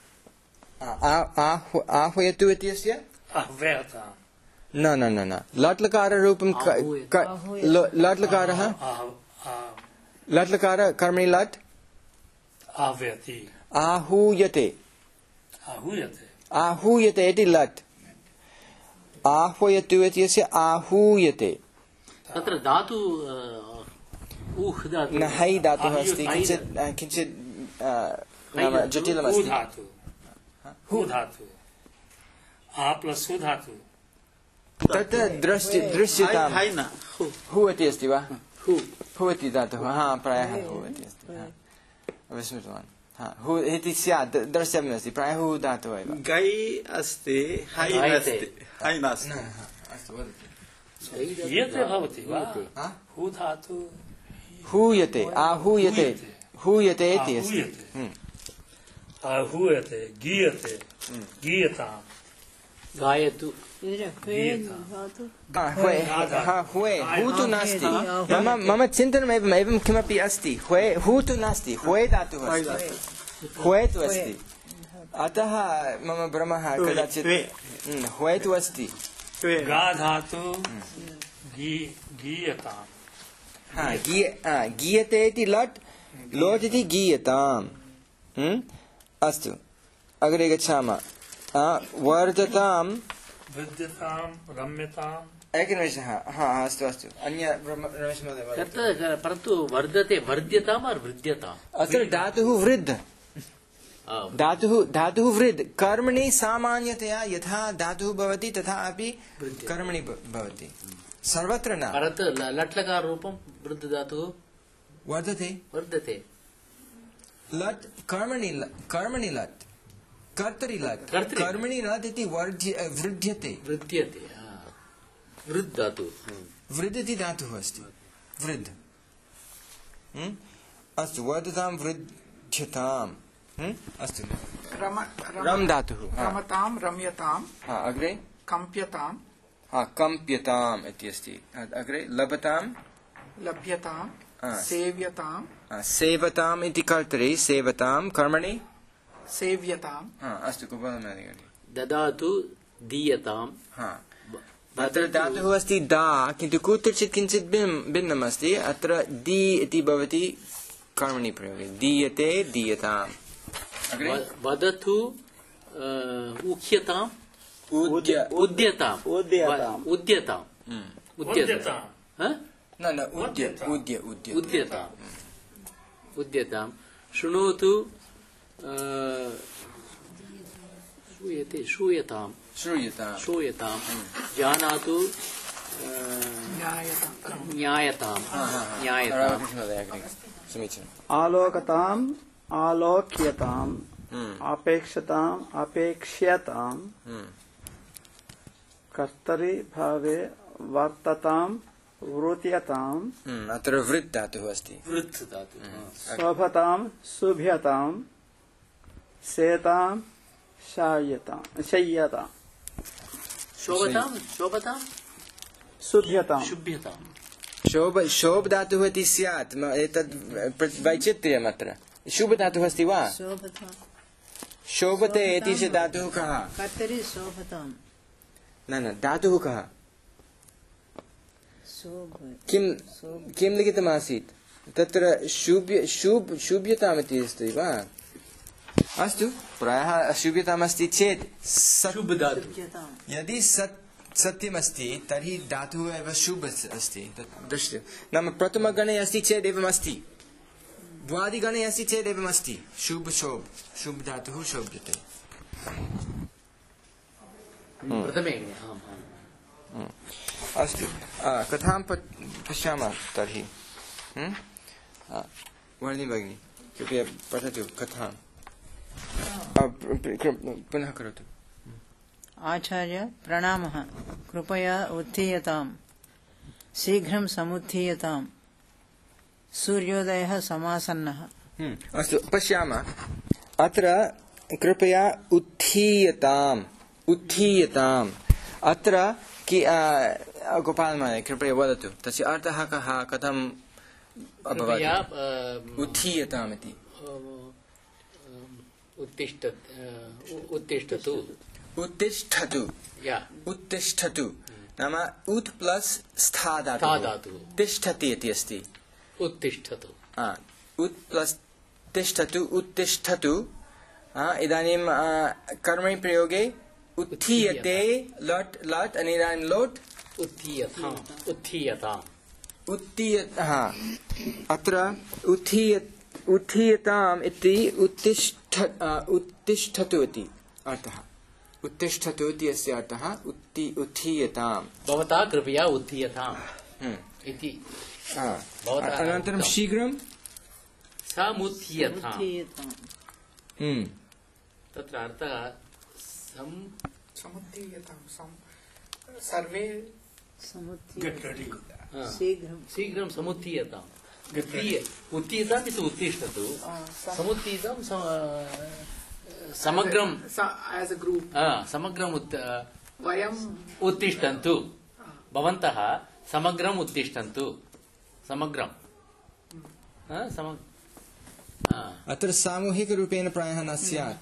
आह्वयतु इत्यस्य
अव्यहताम्
न न न न लट्लकाररूपं लट्लकारः लट्लकार कर्मणि लट्
आह्वयति
आहूयते
आहूयते
आहूयते इति लट् आह्वयतु इत्यस्य आहूयते।
तत्र धातु ऊह् धातु
न है धातुः अस्ति किञ्चित् किञ्चित् नाम जटिलमस्ति।
धातु हु धातु आ प्लस् हु धातु
तत् दृश्य दृश्यताम्
है न
हु इति अस्ति वा?
हु
हु इति धातुः हा प्रायः हु इति अस्ति विस्मृतवान्। हा हु इति स्यात् द्रष्टव्यमस्ति प्रायः हु धातुः एव।
गै अस्ति है नास्ति है नास्ति।
अस्तु वदतु।
यते भवति वा? हु धातु
हूयते आहूयते हूयते इति अस्ति।
आहूयते गीयते गीयताम्
गायतु
हू तु नास्ति। मम मम चिन्तनम् एवम् एवं किमपि अस्ति। हू तु नास्ति, हूय धातुः अस्ति, हूय तु अस्ति। अतः मम भ्रमः कदाचित् हूय तु अस्ति।
गा धातु गीयताम्
गीयते इति लट् लोट् इति गीयताम्। अस्तु अग्रे गच्छामः। वर्धताम्
विद्यताम् रम्यताम्
एकनिमेषः। हा अस्तु अस्तु अन्य रमेश महोदय
तत्र परन्तु वर्धते वर्ध्यताम् और वृद्ध्यताम्।
अत्र धातुः वृद्ध धातुः धातुः वृद्ध कर्मणि सामान्यतया यथा धातुः भवति तथा अपि कर्मणि भवति सर्वत्र न।
परन्तु लट्लकार रूपं वृद्ध धातुः
वर्धते
वर्धते
लट् कर्मणि कर्मणि लट् कर्तरि लट् कर्मणि लट् इति वृद्ध्यते
वृद्ध्यते वृद्ध धातु
वृद्ध इति धातुः अस्ति वृद्ध। अस्तु वर्धतां वृद्ध्यताम्। अस्तु रम् धातुः
रमताम् रम्यताम्
अग्रे
कम्प्यताम्
कम्प्यताम् इति अस्ति। अग्रे लभताम्
लभ्यताम् सेव्यताम्
सेवताम् इति कर्तरि सेवताम् कर्मणि
सेव्यताम्।
अस्तु
ददातु दीयताम्।
अत्र धातुः अस्ति दा किन्तु कुत्रचित् किञ्चित् भिन्नम् अस्ति। अत्र दी इति भवति कर्मणि प्रयोगे दीयते दीयताम्।
वदतु उच्यताम्
उद्य
उद्यताम्
उद्यताम्
उद्यताम् उद्यताम्
न न उद्य उद्य उद्य
उद्यताम् उद्यताम्। शृणोतु श्रूयते श्रूयताम्
श्रूयताम्
श्रूयताम्। जानातु ज्ञायताम् ज्ञायताम्।
समीचीनम्।
आलोकताम् आलोक्यताम् अपेक्षताम् अपेक्ष्यताम् कर्तरि भावे वर्तताम् वृत्यताम्।
अत्र वृत् धातुः अस्ति
वृत् धातु।
शोभताम् शुभ्यताम् सेताम् शायताम् शय्यताम्
शोभताम् शोभताम्
शुभ्यताम्
शुभ्यताम्।
शोभ शोभ धातुः इति स्यात् एतद् वैचित्र्यम्। अत्र शुभ धातुः अस्ति वा? शोभते इति च धातुः कः?
कर्तरि शोभताम्।
न न धातुः कः? किं किं लिखितमासीत् तत्र शुभ्य शुभ शुभ्यताम् इति अस्ति वा? अस्तु प्रायः अशुभ्यताम् अस्ति चेत् शुभ धातु यदि सत् सत्यमस्ति तर्हि धातुः एव शुभ अस्ति दृश्यते। नाम प्रथमगणे अस्ति चेत् एवम् अस्ति, द्वादिगणे अस्ति चेत् एवम् अस्ति। शुभ शोभ शुभ धातुः शोभ्यते।
प्रथमे
अस्तु कथां पश्यामः तर्हि वर्णि भगिनी कृपया पठतु कथां पुनः करोतु।
आचार्य प्रणामः, कृपया उत्थीयताम्, शीघ्रं समुत्थीयताम्, सूर्योदयः समासन्नः।
अस्तु पश्यामः अत्र कृपया उत्थीयताम् उत्थीयताम् अत्र कि गोपालमहोदय कृपया वदतु तस्य अर्थः कः कथम् अभवत् उत्थीयताम् इति।
उत्तिष्ठतु
उत्तिष्ठतु उत्तिष्ठतु नाम उत् प्लस् स्था धातु तिष्ठति इति अस्ति।
उत्तिष्ठतु
उत् प्लस् तिष्ठतु उत्तिष्ठतु। इदानीं कर्मणि प्रयोगे उत्थीयते लट् लट् इदानीं लोट्
उत्थीयताम् उत्थीयताम्
उत्थीय अत्र उत्थीय उत्थीयताम् इति उत्तिष्ठ उत्तिष्ठतु इति अर्थः। उत्तिष्ठतु इति अस्य अर्थः उत्ति उत्थीयताम्।
भवता कृपया उत्थीयताम् इति।
अनन्तरं शीघ्रं
समुत्थीयताम्।
तत्र अर्थः समुत्थीयताम् सर्वे
शीघ्रं
शीघ्रं समुत्थीयताम्। उत्थीयताम् इति उत्तिष्ठतु, समुत्थीयताम् समग्रं
as a group
समग्रम्
वयम्
उत्तिष्ठन्तु। भवन्तः समग्रम् उत्तिष्ठन्तु। समग्रं
अत्र सामूहिकरूपेण प्रायः न स्यात्।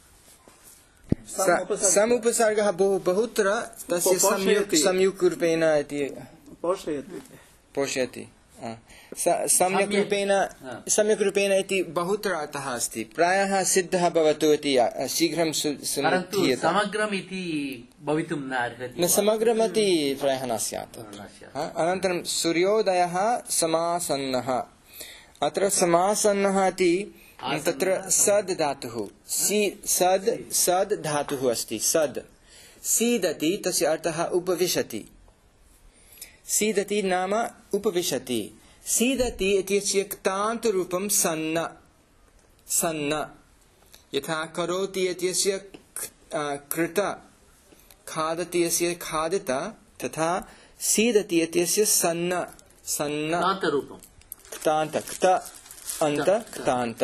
समुपसर्गः बहु बहुत्र तस्य संयुक् रूपेण इति पोषयति। सम्यक् रूपेण सम्यक् रूपेण इति बहुत्र अर्थः अस्ति। प्रायः सिद्धः भवतु इति शीघ्रं
समुत्थीयताम्। समग्रम् इति भवितुं न अर्हति।
न समग्रमिति प्रायः न स्यात्। अनन्तरं सूर्योदयः समासन्नः। अत्र समासन्नः इति तत्र सद् धातुः सी सद् सद् धातुः अस्ति। सद् सीदति तस्य अर्थः उपविशति। सीदति नाम उपविशति। सीदति इत्यस्य क्तान्तरूपं सन्न सन्न। यथा करोति इत्यस्य कृत, खादति इत्यस्य खादित, तथा सीदति इत्यस्य सन्न सन्न क्तान्त क्त अन्त क्तान्त।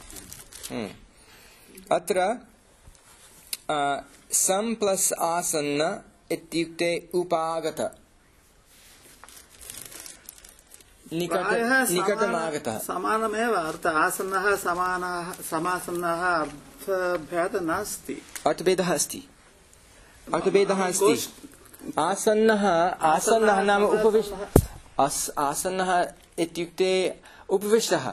अत्र सम प्लस आसन्न इत्युक्ते उपागत निकटमागतः।
समानमेव अर्थ आसन्नः समानः समासन्नः अर्थभेदः नास्ति।
अर्थभेदः अस्ति अर्थभेदः अस्ति। आसन्नः आसन्नः नाम उपविष्ट आसन्नः इत्युक्ते उपविष्टः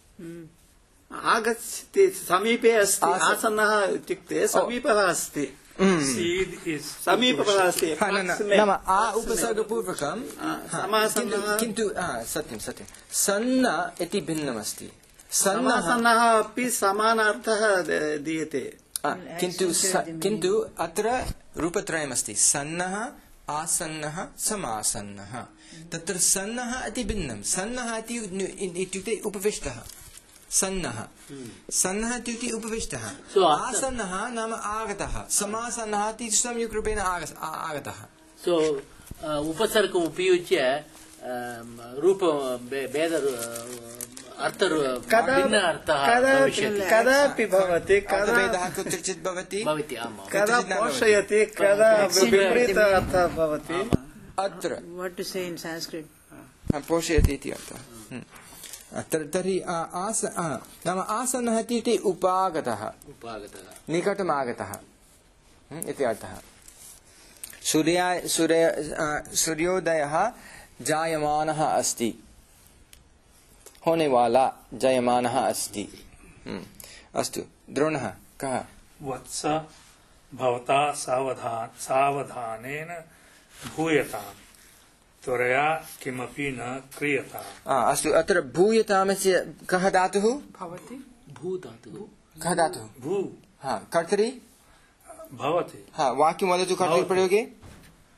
आगच्छति समीपे अस्ति। आसन्नः इत्युक्ते समीपः अस्ति समीपः अस्ति
नाम आ उपसर्गपूर्वकं किन्तु सत्यं सत्यं सन्न इति भिन्नमस्ति।
समासन्नः अपि समानार्थः दीयते
किन्तु किन्तु अत्र रूपत्रयमस्ति। सन्नः आसन्नः समासन्नः। तत्र सन्नः इति भिन्नं। सन्नः इत्युक्ते उपविष्टः। सन्नः सन्नः इत्युक्ते उपविष्टः। आसन्नः नाम आगतः। समासन्नः इति संयुक्तरूपेण आगतः।
सो उपसर्गम् उपयुज्य रूप भेद अर्थ भिन्न अर्थः
कदापि भवति।
भेदः कुत्रचित् भवति
कदा पोषयति कदा विपरीत अर्थः भवति।
अत्र
what to say in Sanskrit
पोषयति इति अर्थः। तर्हि आस नाम आसन्नः इत्युक्ते उपागतः निकटमागतः इति अर्थः। सूर्य सूर्य सूर्योदयः जायमानः अस्ति। होने वाला जायमानः अस्ति। अस्तु द्रोणः कः?
वत्स भवता सावधान सावधानेन भूयताम् त्वरया किमपि न क्रियताम्।
अस्तु अत्र भूयतामस्य कः धातुः
भवति?
भू धातुः।
कः धातुः?
भू
हा कर्तरि
भवति।
हा वाक्यं वदतु कर्तरि प्रयोगे।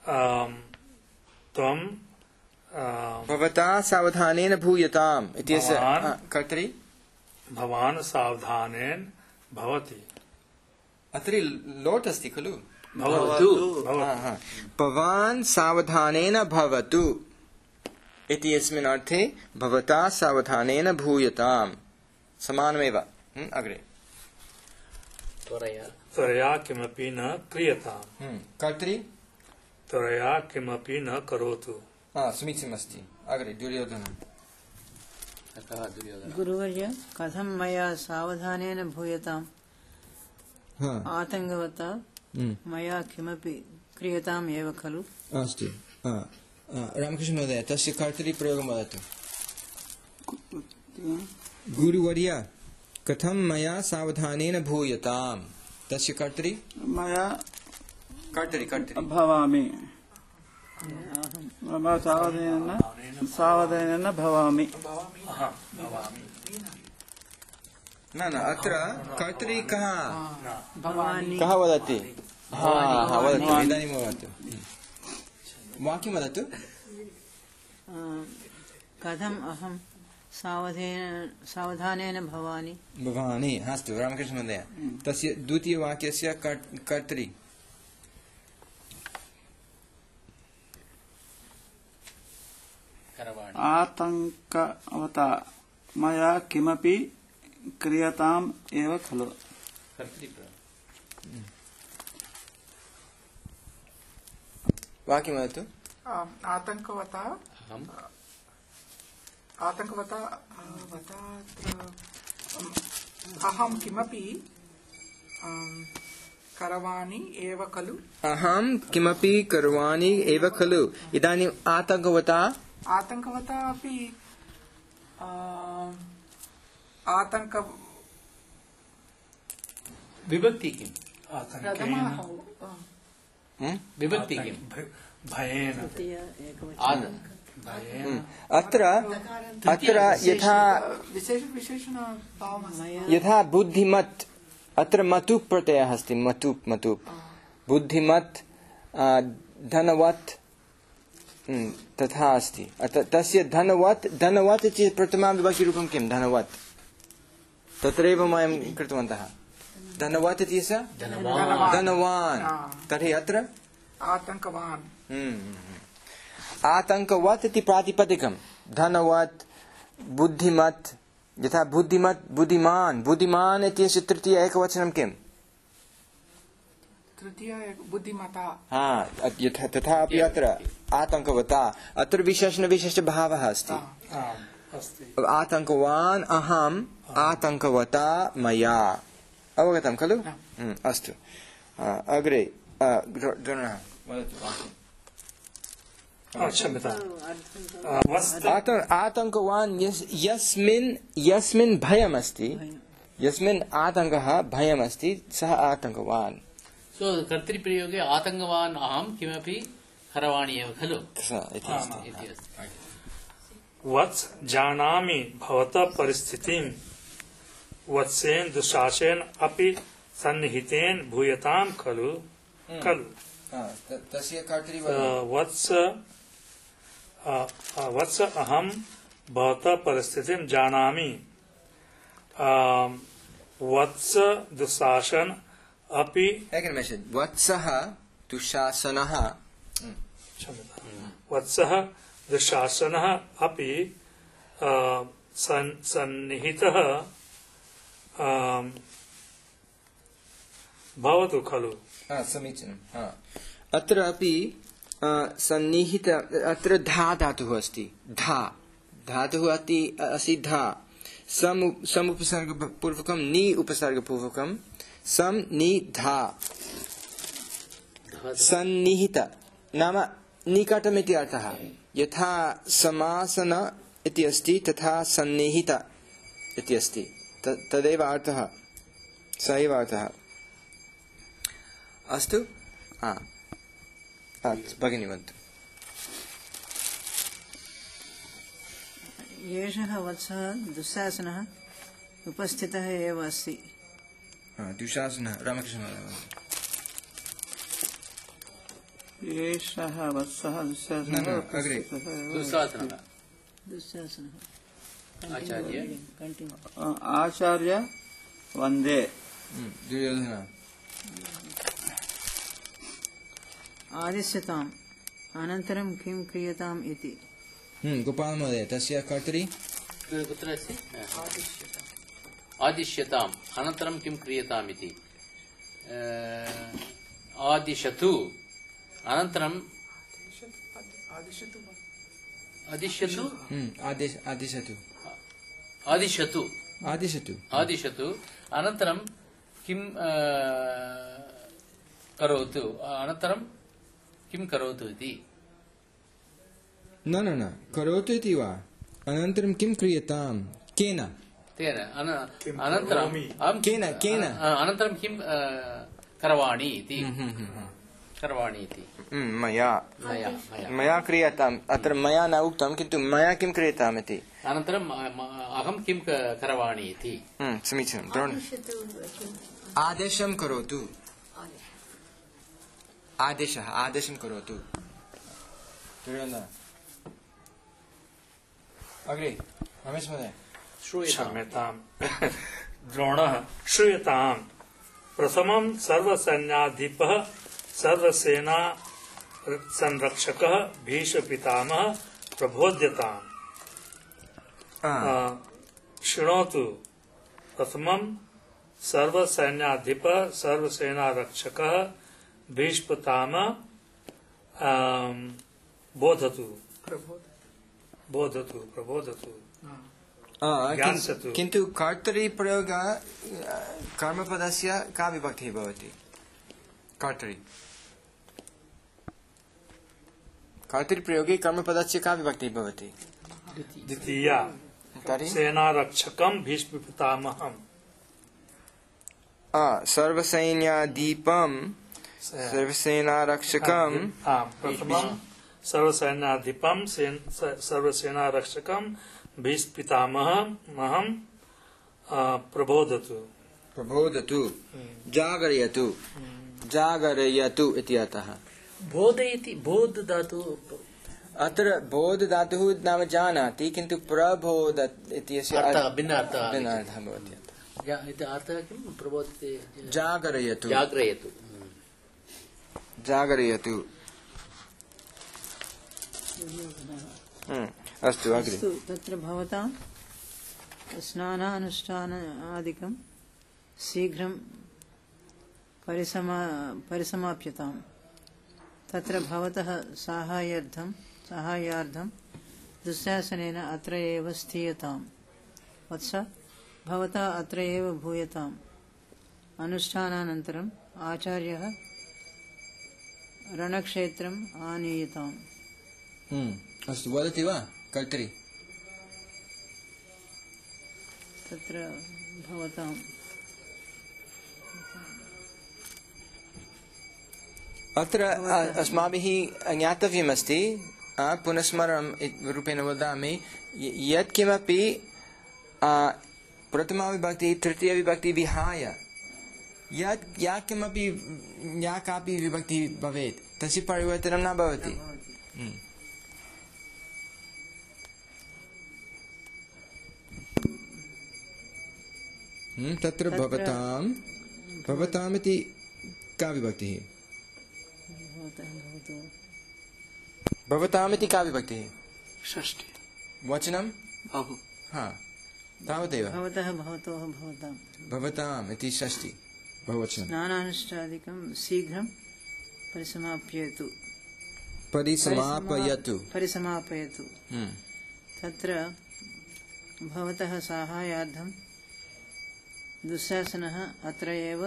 आम, त्वम आम,
भवता सावधानेन भूयताम् इत्यस्य
भवान्-
हा, कर्तरि
भवान् सावधानेन भवति
अत्र लोट् अस्ति खलु
भवतु
हा, हा। भवान् सावधानेन भवतु इति अस्मिन् अर्थे भवता सावधानेन भूयताम् समानमेव। हम्म, अग्रे
त्वरया
त्वरया किमपि न क्रियताम्
हम्म, कर्तरि
त्वरया किमपि न करोतु
हा, समीचीनमस्ति। अग्रे दुर्योधनः
कः दुर्योधनः
गुरुवर्य कथं मया सावधानेन भूयताम्
हा,
आतङ्कवता
हम्म,
मया किमपि क्रियताम् एव खलु।
अस्तु हा, हा, रामकृष्ण महोदय तस्य कर्तरि प्रयोगं वदतु। गुरुवर्य कथं मया सावधानेन भूयताम् तस्य कर्तरि
मया
कर्तरि कर्तरि
भवामि मम सावधानेन सावधानेन भवामि
न न अत्र कर्तरि कः
भवानी
कः वदति हा हा वदतु इदानीं वदतु वाक्यं वदतु
अ, कथम् अहं सावधानेन सावधानेन भवानि
भवानि अस्तु रामकृष्ण महोदय तस्य द्वितीयवाक्यस्य कर्- कर्तरि
करवाणि
आतङ्कवता मया किमपि क्रियताम् एव खलु
कर्तृप्रयोगः
वाक्यं वदतु
आम्, आतङ्कवता
अहम्
आतङ्कवता अ, वता अत्र, अम्, अहं किमपि अम्, करवाणि एव खलु
अहं किमपि करवाणि एव खलु इदानीम् आतङ्कवता
आतङ्कवता अपि अ, आतङ्क
विभक्ति किम्
प्रथमः
हम्म?
विभक्ति किम्
भयेन
तृतीय एकवचनं
आद
हम्म। अत्र अत्र यथा
विशेष विशेषण भावमस्ति
यथा बुद्धिमत् अत्र मतुप् प्रत्ययः अस्ति मतुप् मतुप् बुद्धिमत् आ, धनवत् हम्म, तथा अस्ति अत- तस्य धनवत् धनवत् इति प्रथमा विभक्तिरूपं किं धनवत् तत्रैव वयं कृतवन्तः धनवत् इति स
धनवान्
धनवान्
आ।
तर्हि अत्र
आतङ्कवान्
हम्म, हम्म। आतङ्कवत् इति प्रातिपदिकं धनवत् बुद्धिमत् यथा बुद्धिमत् बुद्धिमान् बुद्धिमान् इत्यस्य तृतीय एकवचनं किम्
तृतीय एक- बुद्धिमता
हा अ- यथा तथापि अत्र आतङ्कवता अत्र विशेषणविशेषभावः अस्ति
आम्, अस्ति
आतङ्कवान् अहम् आतङ्कवता मया अवगतं खलु हम्म, अस्तु आ, अग्रे आ, द्रो- द्रोणः वदतु वाक्यम्।
आ, क्षम्यताम् आ, वस्त
आत- आतङ्कवान् यस्- यस्मिन् यस्मिन् भयमस्ति यस्मिन् आतङ्कः भयमस्ति सः आतङ्कवान्
सो कर्तृप्रयोगे आतङ्कवान् अहं किमपि करवाणि एव खलु
स इति अस्ति।
इति अस्ति
वत्स जानामि भवतः परिस्थितिं वत्सेन दुशासेन अपि सन्निहितेन भूयतां खलु खलु
हा, त- तस्य कर्तरि
अ,
वदतु।
वत्स अ, अ, वत्स अहं भवतः परिस्थितिं जानामि आम्, वत्स दुशासन अपि
एकनिमेषं वत्सः दुःशासनः
क्षम्यताम् वत्सः दुःशासनः अपि अ, सन्- सन्निहितः आम्, भवतु खलु
हा, समीचीनं हा। अत्र अपि अ, सन्निहित अत्र धा धातुः अस्ति धा धातुः अति अस्ति धा सम् समुपसर्गपूर्वकं नि उपसर्गपूर्वकं सम् नि धा सन्निहित नाम निकटमिति अर्थः यथा समासन इति अस्ति तथा सन्निहित इति अस्ति त- तदेव अर्थः स एव अर्थः अस्तु हा हा, भगिनी वदतु
एषः वत्सः दुःशासनः उपस्थितः एव अस्ति
हा, दुःशासनः रामकृष्ण महोदय वदतु।
एषः वत्सः
न, न, अग्रे।
दुःशासनः
दुःशासनः
आचार्य
कंटिन्यू
आचार्य वन्दे
दुर्योधन
आदिश्यताम् अनन्तरं किं क्रियताम् इति
गोपाल महोदय तस्य कर्तरि
कुत्र अस्ति आदिश्यताम् अनन्तरं किं क्रियताम् इति आदिशतु अनन्तरं आदिश्यतु
आदेश आदिशतु
आदिशतु
आदिशतु
आदिशतु अनन्तरं किं करोतु अनन्तरं किं करोतु इति
न न न करोतु इति वा अनन्तरं किं क्रियताम् केन
तेन अनन्तरं अहं
केन केन
अनन्तरं किं करवाणि इति करवाणि इति
मया
मया
मया क्रियताम् अत्र मया न उक्तं किन्तु मया किं क्रियताम् इति
अनन्तरं अहं किं करवाणि इति
समीचीनं द्रोण आदेशं करोतु आदेशः आदेशं करोतु अग्रे रमेश महोदय
क्षम्यताम् द्रोणः श्रूयताम् प्रथमं सर्वसैन्याधिपः सर्वसेना संरक्षकः भीष्म पितामहः प्रबोध्यताम् शृणोतु प्रथमं सर्वसैन्याधिपः सर्वसेनारक्षकः भीष्म पितामहः बोधतु बोधतु प्रबोधतु
किन्तु कर्तरि प्रयोग कर्मपदस्य का विभक्तिः भवति कर्तरि कर्तरि प्रयोगे कर्मपदस्य का विभक्तिः भवति
द्वितीया सेनारक्षकं भीष्म पितामहम्
सर्वसैन्याधिपं सर्वसेनारक्षकं
प्रथमं सर्वसैन्याधिपं सर्वसेनारक्षकं भीष्म पितामहं प्रबोधतु
प्रबोधतु जागरयतु जागरयतु इति अतः
बोधयति बोध धातु
अत्र बोध धातुः नाम जानाति किन्तु प्रबोध इत्यस्य
भिन्नार्थः
भिन्नार्थः भवति
अर्थः किं प्रबोधते
जागरयतु
जागरयतु
जागरयतु अस्तु अग्रे
तत्र भवतां स्नानानुष्ठानादिकं शीघ्रं परिसमा परिसमाप्यताम् तत्र भवतः साहाय्यार्थं साहाय्यार्थं दुःशासनेन अत्र एव स्थीयताम् वत्स भवता अत्र एव भूयताम् अनुष्ठानानन्तरम् आचार्यः रणक्षेत्रम् आनीयताम्
अस्तु वदति वा कर्तरि
तत्र भवताम्
अत्र अस्माभिः ज्ञातव्यमस्ति पुनस्मरणं रूपेण वदामि यत्किमपि प्रथमाविभक्ति तृतीयविभक्ति विहाय यत् या किमपि या कापि विभक्तिः भवेत् तस्य परिवर्तनं न भवति तत्र भवतां भवतामिति का विभक्तिः भवतामिति का विभक्तिः
षष्ठी
वचनं
बहु
हा तावदेव
भवतः भवतोः भवतां
भवताम् इति षष्ठी बहुवचनं
स्नानानुष्ठादिकं शीघ्रं परिसमाप्यतु
परिसमापयतु
परिसमापयतु तत्र भवतः साहाय्यार्थं दुःशासनः अत्र एव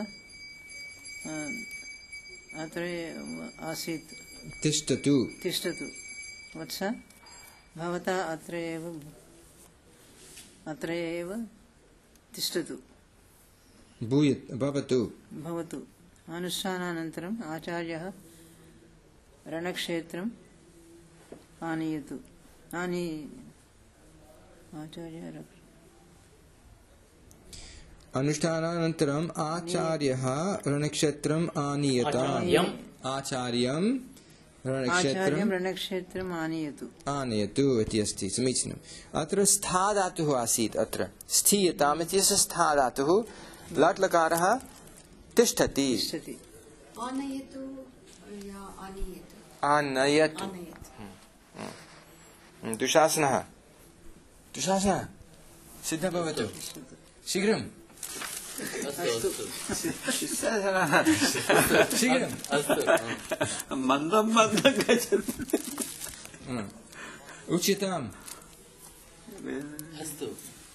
अत्र आसीत्
तिष्ठतु
तिष्ठतु वत्स भवता अत्र एव अत्र एव तिष्ठतु
भूय भवतु
भवतु अनुष्ठानानन्तरम् आचार्यः रणक्षेत्रम् आनीयतु आनी आचार्यः
अनुष्ठानानन्तरम् आचार्यः रणक्षेत्रम् आनीयताम् आचार्यं
आचार्यं रणक्षेत्रम् आनयतु
आनयतु इति अस्ति समीचीनम् अत्र स्था धातुः आसीत् अत्र स्थीयताम् इत्यस्य स्था धातुः लट् लकारः तिष्ठति
तिष्ठति
आनयतु या आनयतु
आनयतु
आनयतु
दुशासनः दुशासनः सिद्धः भवतु शीघ्रम् शीघ्रम्
मन्दं मन्दं गच्छति
उच्यताम्
अस्तु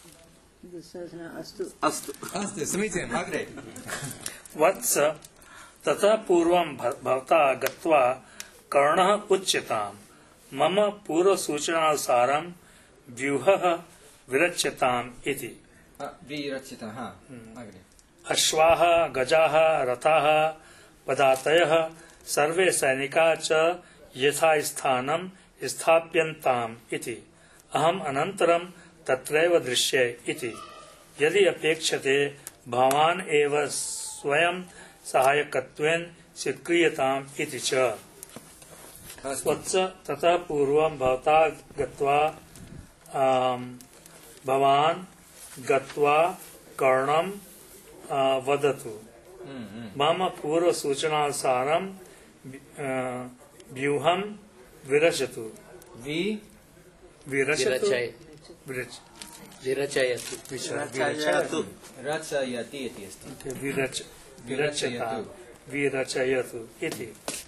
अस्तु
अस्तु
अस्तु समीचीनम् अग्रे
वत्स ततः पूर्वं भ- भवता गत्वा कर्णः उच्यताम् मम पूर्वसूचनानुसारं व्यूहः विरच्यताम् इति
विरचितः अग्रे
अश्वाः गजाः रथाः पदातयः सर्वे सैनिकाः च यथास्थानं स्थाप्यन्ताम् इति अहम् अनन्तरं तत्रैव दृश्ये इति यदि अपेक्षते भवान् एव स्वयं सहायकत्वेन स्वीक्रियताम् इति च वत्स ततः पूर्वं भवता गत्वा आम्, भवान् गत्वा कर्णं आ, वदतु मम पूर्वसूचनानुसारं आ, व्यूहं विरचतु
वि
विरचतु
विरचय-
विरच-
विरचयतु
रचयतु
रचयति इति अस्ति
विरच विरचयतु विरचयतु इति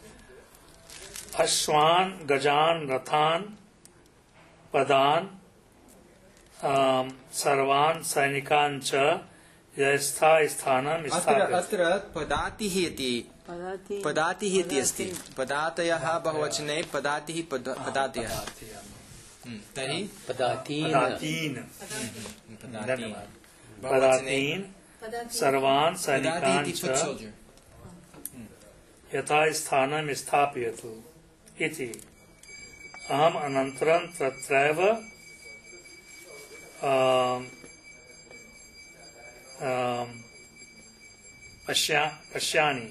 अश्वान् गजान् रथान् पदान् आम्, सर्वान् सैनिकान् च यथा स्थानं
अत्र
स्थापयतु
अत्र पदातिः इति
पदाति
पदातिः इति अस्ति पदातयः बहुवचने पदातिः पद- पदातयः हम्म, तर्हि
पदातीन
पदातीन् धन्यवाद पदातीन्
पदाति
सर्वान्
पदाति
सैनिकान्
इति
च
foot soldier
यथा स्थानं स्थापयतु इति अहम् अनन्तरं तत्रैव आम्, आम्, पश्या पश्यामि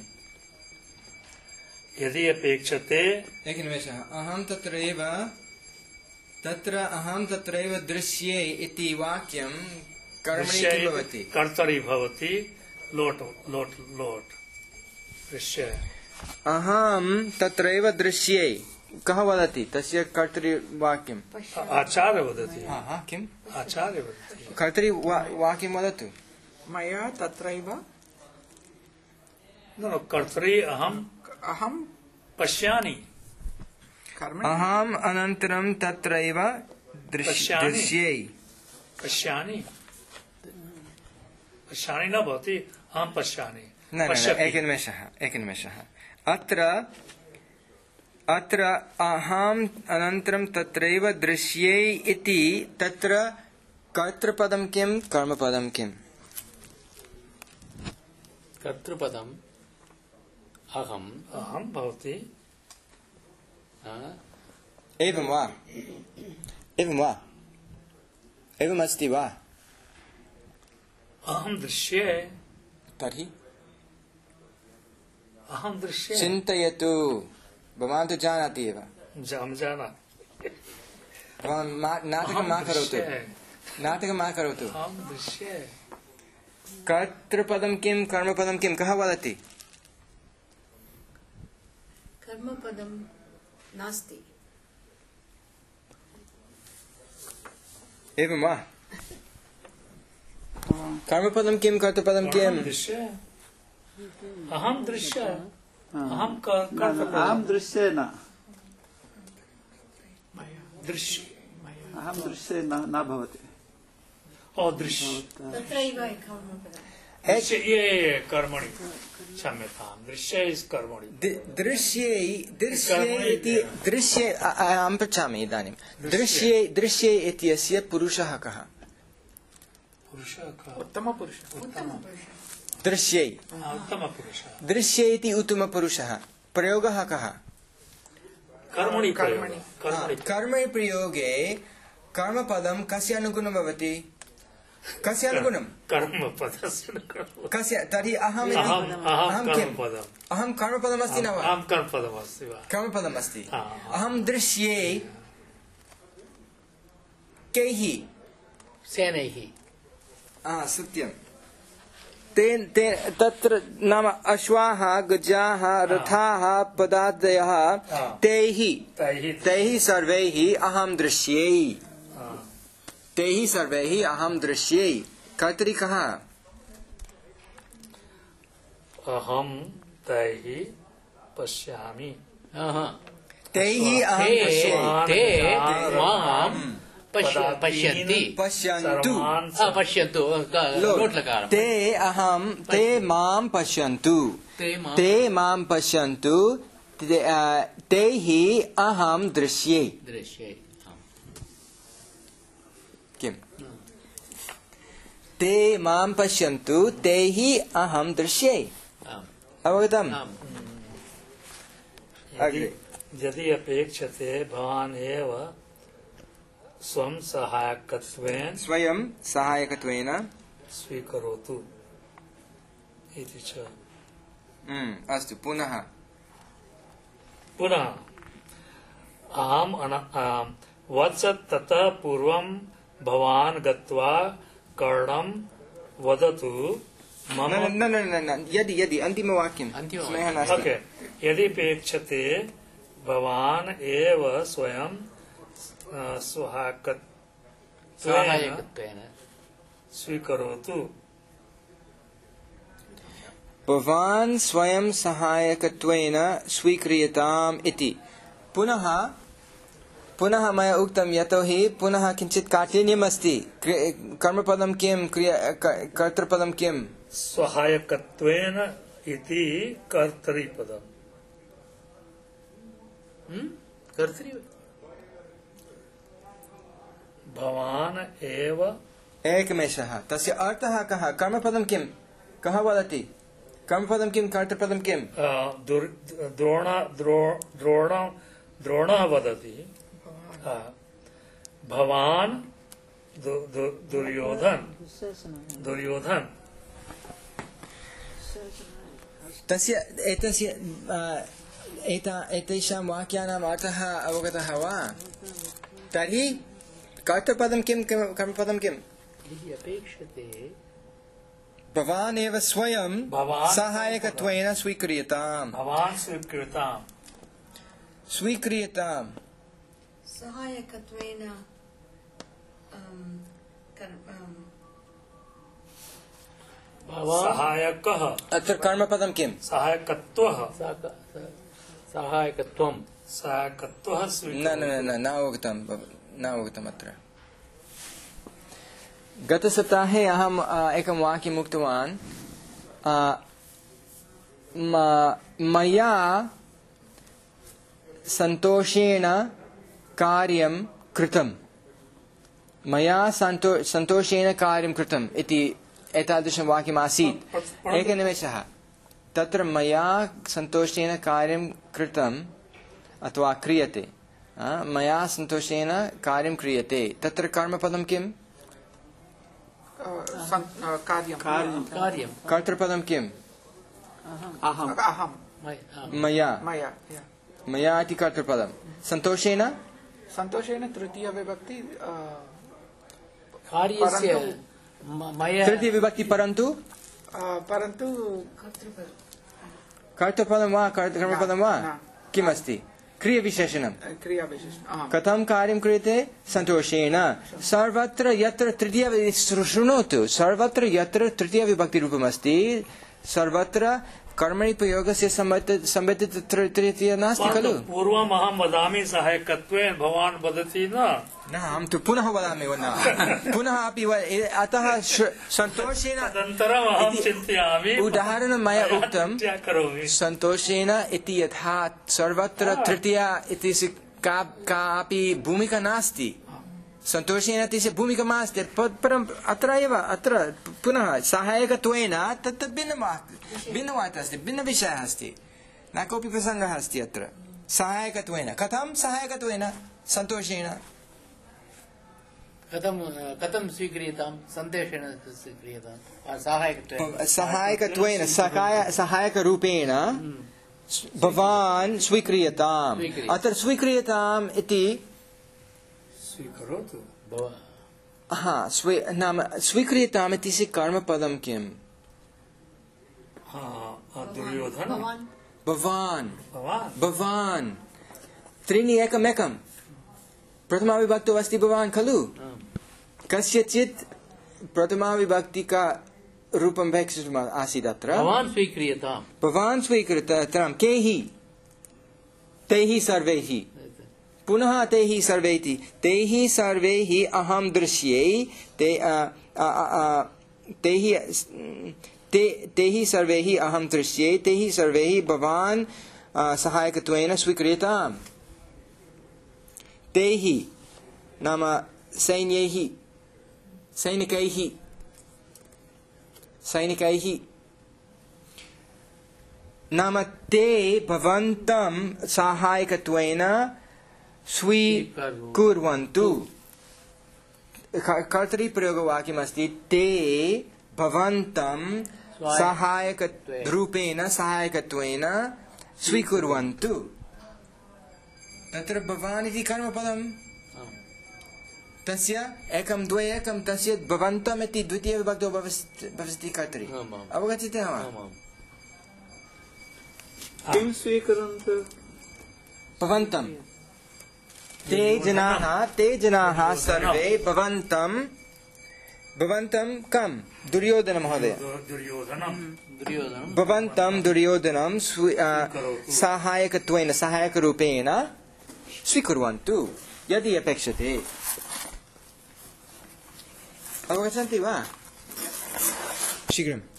यदि अपेक्षते
एकनिमेषः अहं तत्रैव तत्र अहं तत्रैव दृश्ये इति वाक्यं कर्मणि किं भवति
कर्तरि भवति लोट् लोट् लोट् दृश्य
अहं तत्रैव दृश्ये कः वदति तस्य कर्तरि वाक्यं
आचार्य वदति
हा हा किम्
आचार्य वदति
कर्तरि वा- वाक्यं वदतु
मया तत्रैव
न न, कर्तरि अहं
अहं
पश्यामि
कर्मणि
अहम् अनन्तरं तत्रैव दृश्-
पश्यामि।
दृश्ये
पश्यामि पश्यामि न भवति अहं पश्यामि
न न, न
पश्यति
एकनिमेषः एकनिमेषः अत्र अत्र अहम् अनन्तरं तत्रैव दृश्ये इति तत्र कर्तृपदं किं कर्मपदं किम्
कर्तृपदम् अहम्
अहं भवति
आ,
एवं वा एवं वा एवमस्ति वा
अहं दृश्ये
तर्हि
अहं दृश्ये
चिन्तयतु भवान् तु जानाति एव
अहं जानामि
भवान् मा- नाटकं मा
अहं
करोतु
दृश्ये
नाटकं मा करोतु
अहं दृश्ये
कर्तृपदं किं कर्मपदं किं कः वदति
कर्मपदं नास्ति
एवं वा कर्मपदं किं कर्तृपदं
अहं
किम्
दृश्ये अहं दृश्य अहं क-
अहं
कर्तव्यं
दृश्ये न
दृश्य
अहं दृश्ये न न भवति
ओ दृश्य
तत्रैव कर्मपदम्
दृश्य ये कर्मणि क्षम्यतां दृश्य इस् कर्मणि
दि- दृश्ये दृश्ये इति दृश्ये अ- अहं पृच्छामि इदानीं दृश्ये दृश्ये इत्यस्य पुरुषः कः
पुरुषः कः?
उत्तमपुरुषः
दृश्ये
हाँ, उत्तमपुरुषः
दृश्ये इति उत्तमपुरुषः प्रयोगः कः
कर्मणि
कर्मणि।
कर्मणि
कर्मणि प्रयोगे कर्मपदं कस्य अनुगुणं भवति कस्य अनुगुणं
कर्मपदस्य
कस्य तर्हि अहम् इति
अहम् अहं
किम्
कर्मपदम्
अहं कर्मपदमस्ति न वा
अहं कर्मपदमस्ति वा
कर्मपदमस्ति
हा।
अहं दृश्ये कैः
सेनैः
आ सत्यं तेन ते तत्र नाम अश्वाः गजाः रथाः पदादयः तैः
तैः
तैः सर्वैः अहं दृश्ये
हा।
तैः सर्वैः अहं दृश्ये कर्तरि कः
अहं तैः पश्यामि
तैः अहं
ते
पश्ये
ते मां पश्य पश्यन्ति
पश्यन्तु
आ, पश्यन्तु लोट् लकारं
ते अहं ते मां पश्यन्तु
ते मां
ते मां पश्यन्तु ते- आ, तैः अहं दृश्ये
दृश्ये आम्।
किम् ते मां पश्यन्तु तैः अहं दृश्ये
आम्।
अवगतम्
आम्।
अग्रे
यदि अपेक्षते भवान् एव स्वं सहायकत्वेन
स्वयं सहायकत्वेन
स्वीकरोतु इति च।
हम्म, अस्तु पुनः
पुनः अहम् अन- आम्, वत्स ततः पूर्वं भवान् गत्वा कर्णं वदतु मम
न न न न न यदि यदि अन्तिमवाक्यम्
अन्तिमवाक्यम्।
स्नेहः नास्ति
ओके यदि अपेक्षते भवान् एव स्वयं अ, सहायकत्वेन
सहायकत्वेन
स्वीकरोतु
भवान् स्वयं सहायकत्वेन स्वीक्रियताम् इति पुनः पुनः मया उक्तं यतोहि पुनः किञ्चित् काठिन्यम् अस्ति क्रि- कर्मपदं किं क्रिया क- कर्तृपदं किं
सहायकत्वेन इति कर्तरिपदम्
हम्म? कर्तरि
भवान् एव
एकमेषः तस्य अर्थः कः कर्मपदं किं कः वदति कर्मपदं किं कर्तृपदं किं
अ, दुर्- द्रोण द्रो- द्रोण द्रोणः वदति अ, भवान् दु- दु- दुर्योधन दुर्योधन
तस्य एतस्य आ, एता एतेषां वाक्यानाम् अर्थः अवगतः वा तर्हि कर्तृपदं किं किं- कर्मपदं किं
यदि अपेक्षते
भवान् एव स्वयं
भवान्
सहायकत्वेन स्वीक्रियताम्
भवान् स्वीकृताम्
स्वीक्रियताम्
सहायकत्वेन अम्, कर्- अम्,
भवान्
सहायकः
अत्र कर्मपदं किं
सहायकत्वः
साक- सहायकत्वं
सहायकत्वः
न न
स्वीकरोतु
न न अवगतं न अवगतम् अत्र गतसप्ताहे अहम् आ, एकं वाक्यम् उक्तवान् आ, म- मया सन्तोषेण कार्यं कृतं मया सन्तो सन्तोषेण कार्यं कृतम् इति एतादृशं वाक्यमासीत् एकनिमेषः तत्र मया सन्तोषेण कार्यं कृतम् अथवा क्रियते आ, मया सन्तोषेण कार्यं क्रियते तत्र कर्मपदं किम्
अ, सन्- अ, कार्यं
कार्यं
कार्यं
कर्तृपदं किम्
अहम्
अहं
मय- आम्।
मया
मया या।
मया इति कर्तृपदं सन्तोषेण
सन्तोषेण तृतीयविभक्ति अ,
कार्यस्य
परन्तु-
म- मया
तृतीयविभक्ति परन्तु
अ, परन्तु
कर्तृपदम्
कर्तृपदं वा कर्- कर्मपदं वा
न।
किमस्ति क्रियविशेषणं
क्रियाविशेषण अहं
कथं कार्यं क्रियते सन्तोषेण सर्वत्र यत्र तृतीय शृणोतु सर्वत्र यत्र तृतीयविभक्तिरूपमस्ति सर्वत्र कर्मणि प्रयोगस्य सम्बद्ध- सम्बद्धित तृ- तृतीय नास्ति खलु
पूर्वम् अहं वदामि सहायकत्वेन भवान् वदति न
न अहं तु पुनः वदामि न पुनः अपि व- ए- अतः श- सन्तोषेण
तदनन्तरम् अहं
इति
चिन्तयामि
उदाहरणं मया उक्तं
क्या करोमि
सन्तोषेण इति यथा सर्वत्र तृतीया इति सि- का कापि भूमिका नास्ति सन्तोषेण इत्यस्य भूमिका नास्ति प- परम् अत्र एव अत्र पुनः सहायकत्वेन तत् भिन्नवाक् भिन्नवार्ता अस्ति भिन्नविषयः अस्ति न कोऽपि प्रसङ्गः अस्ति अत्र सहायकत्वेन कथं सहायकत्वेन सन्तोषेण
कथं कथं स्वीक्रियतां सन्देशेन स्वीक्रियतां सहायकत्वेन
सहायकत्वेन सहाय सहायकरूपेण भवान् स्वीक्रियताम्
स्वीक्रियताम्।
अत्र स्वीक्रियताम् इति
स्वीकरोतु
भव-
हा स्वी नाम स्वीक्रियताम् इति से कर्मपदं किम्
हा दुर्योधन
भवान्
भवान्
भवान्
भवान् त्रीणि एकमेकं प्रथमाविभक्तौ अस्ति भवान् खलु कस्यचित् प्रथमाविभक्तिका रूपं वेक्षितुम् आसीत् अत्र
भवान् स्वीक्रियतां
भवान् स्वीकृततां के हि तैः सर्वैः पुनः तैः सर्वैः तैः सर्वैः अहं दृश्यै ते अ, अ, अ, तैः ते तैः सर्वैः अहं दृश्यै तैः सर्वैः भवान् अ, सहायकत्वेन स्वीक्रियताम् तैः नाम सैन्यैः सैनिकैः सैनिकैः नाम ते भवन्तं सहायकत्वेन स्वीकुर्वन्तु कर्तरिप्रयोगवाक्यमस्ति ते भवन्तं सहायकरूपेण सहायकत्वेन स्वीकुर्वन्तु तत्र भवान् इति कर्मपदं तस्य एकं द्वे एकं तस्य भवन्तम् इति द्वितीयविभक्तौ भवति कर्तरि
आम्, आम्।
अवगच्छति वा
किं स्वीकुर्वन्तु
भवन्तं ते जनाः ते जनाः सर्वे भवन्तं भवन्तं कं दुर्योधन महोदय
दुर्योधनम्
दुर्योधनं
भवन्तं दुर्योधनं स्वी- अ, सहायकत्वेन सहायकरूपेण स्वीकुर्वन्तु यदि अपेक्षते अवगच्छन्ति वा शीघ्रं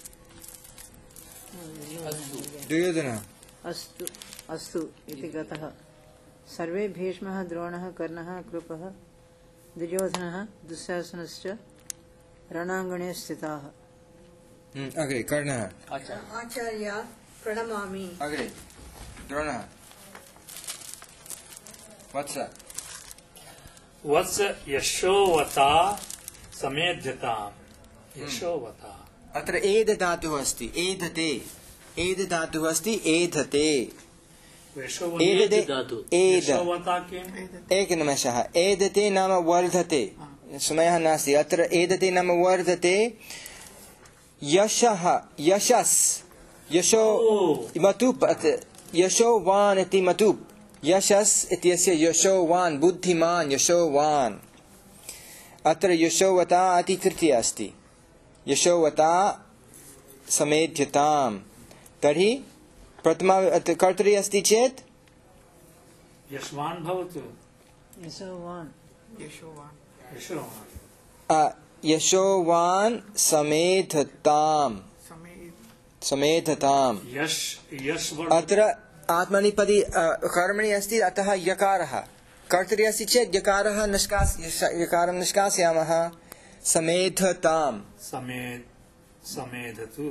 दुर्योधन
अस्तु अस्तु इति गतः सर्वे भीष्मः द्रोणः कर्णः कृपः दुर्योधनः दुःशासनश्च रणाङ्गणे स्थिताः
हम्म, अग्रे कर्णः
आचार्य
आचार्य प्रणमामि
अग्रे द्रोणः वत्स
वत्स यशोवता समेध्यताम् यशोवता
अत्र एद धातुः अस्ति एधते एद धातुः अस्ति एधते
यशोवता
एदते
धातु।
एद
यशोवता किम्
एकनिमेषः एदते नाम वर्धते समयः नास्ति अत्र एदते नाम वर्धते यशः यशस् यशो मतुप् अत्र यशोवान् इति मतुप् यशस् इत्यस्य यशोवान् बुद्धिमान् यशोवान् अत्र यशोवता इति तृतीया अस्ति यशोवता समेध्यताम् तर्हि प्रथमा अत्र कर्तरि अस्ति चेत्
यशवान् भवतु
यशोवान्
यशोवान्
यशोवान्
अ, यशोवान् समेधताम्
समेत
समेधताम्
यश यश
अत्र आत्मनिपदि अ, कर्मणि अस्ति अतः यकारः कर्तरि अस्ति चेत् यकारः निष्कास यकारं निष्कासयामः समेधताम्
समेध समेधतु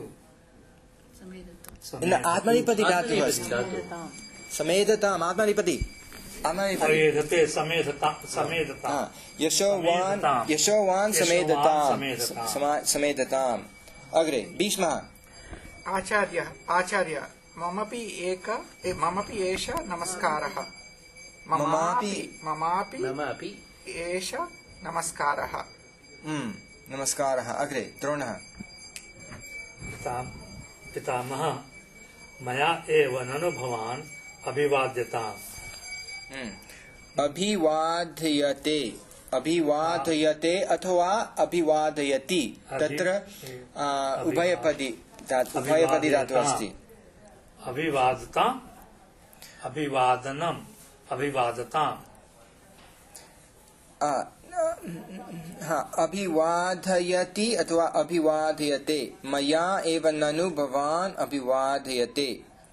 न आत्मनिपदि धातुः अस्ति समेधताम् आत्मनिपदि आत्मनिपदि
समेधते समेधता समेधता
हा, यशोवान्
समेधताम्।
यशोवान्
यशोवान्
समेधताम्
समेधताम्।
समा- समेधताम् अग्रे भीष्मः
आचार्य आचार्य ममपि एक ए, ममपि एष नमस्कारः ममापि ममापि
मम अपि
एष नमस्कारः
हम्म, नमस्कारः अग्रे द्रोणः
पिता- पितामह मया एव ननु भवान् अभिवाद्यताम्
हम्म, अभिवादयते अभिवादयते अथवा अभिवादयति तत्र आ, उभयपदी धा- उभयपदी धातुः अस्ति
अभिवादताम् अभिवादनम् अभिवादताम्
आ, हा, अभिवादयति अथवा अभिवादयते मया एव ननु भवान् अभिवादयते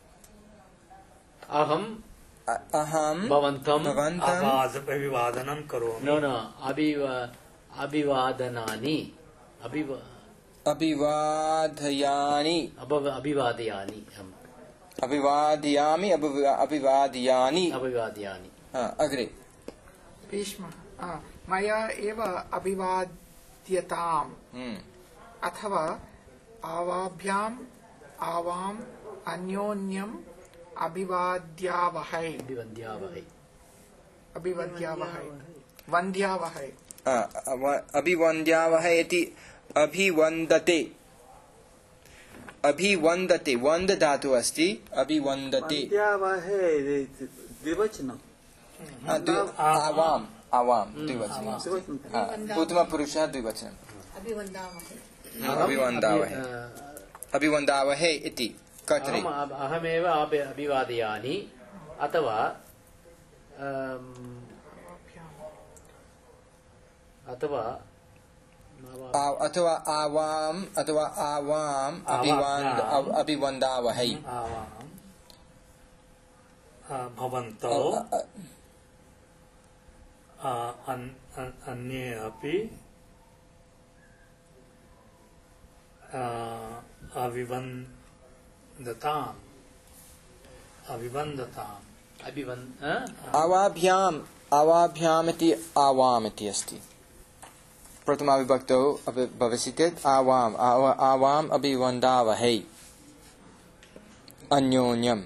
अहं
अ- अहं
भवन्तं
भवन्तम्
आवाज अभिवादनं करोमि
न न अभिव अभिवादनानि अभिव
अभिवादयानि
अभव अभिवादयानि अहम्
अभिवादयामि अभिवा- अभिवादयानि
अभिवादयानि
हा, अग्रे
भीष्मः आ, मया एव अभिवाद्यताम्
हम्म
अथवा आवाभ्याम् आवाम् अन्योन्यम् अभिवाद्यावहै
अभिवन्द्यावहै
अभिवद्यावहै वन्द्यावहै
अभिवन्द्यावहै इति अभिवन्दते अभिवन्दते वन्द धातु अस्ति अभिवन्दते
वन्द्यावहै द्विवचनम्
आवाम आवाम द्विवचनम् उत्तमपुरुषः द्विवचनम् अभिवन्दावहै अभिवन्दावहै इति कर्तरि
अहमेव अभिवादयामि अथवा अथवा
अथवा आवाम अथवा आवाम अभिवन्द अभिवन्दावहै
भवन्तौ अन्ये अपि अभिवन्दताम् अभिवन्दताम्
अभिवन्
आवाभ्याम् आवाभ्याम् इति आवाम् इति अस्ति प्रथमा विभक्तौ भवति चेत् आवाम् आवाम् अभिवन्दावहै अन्योन्यम्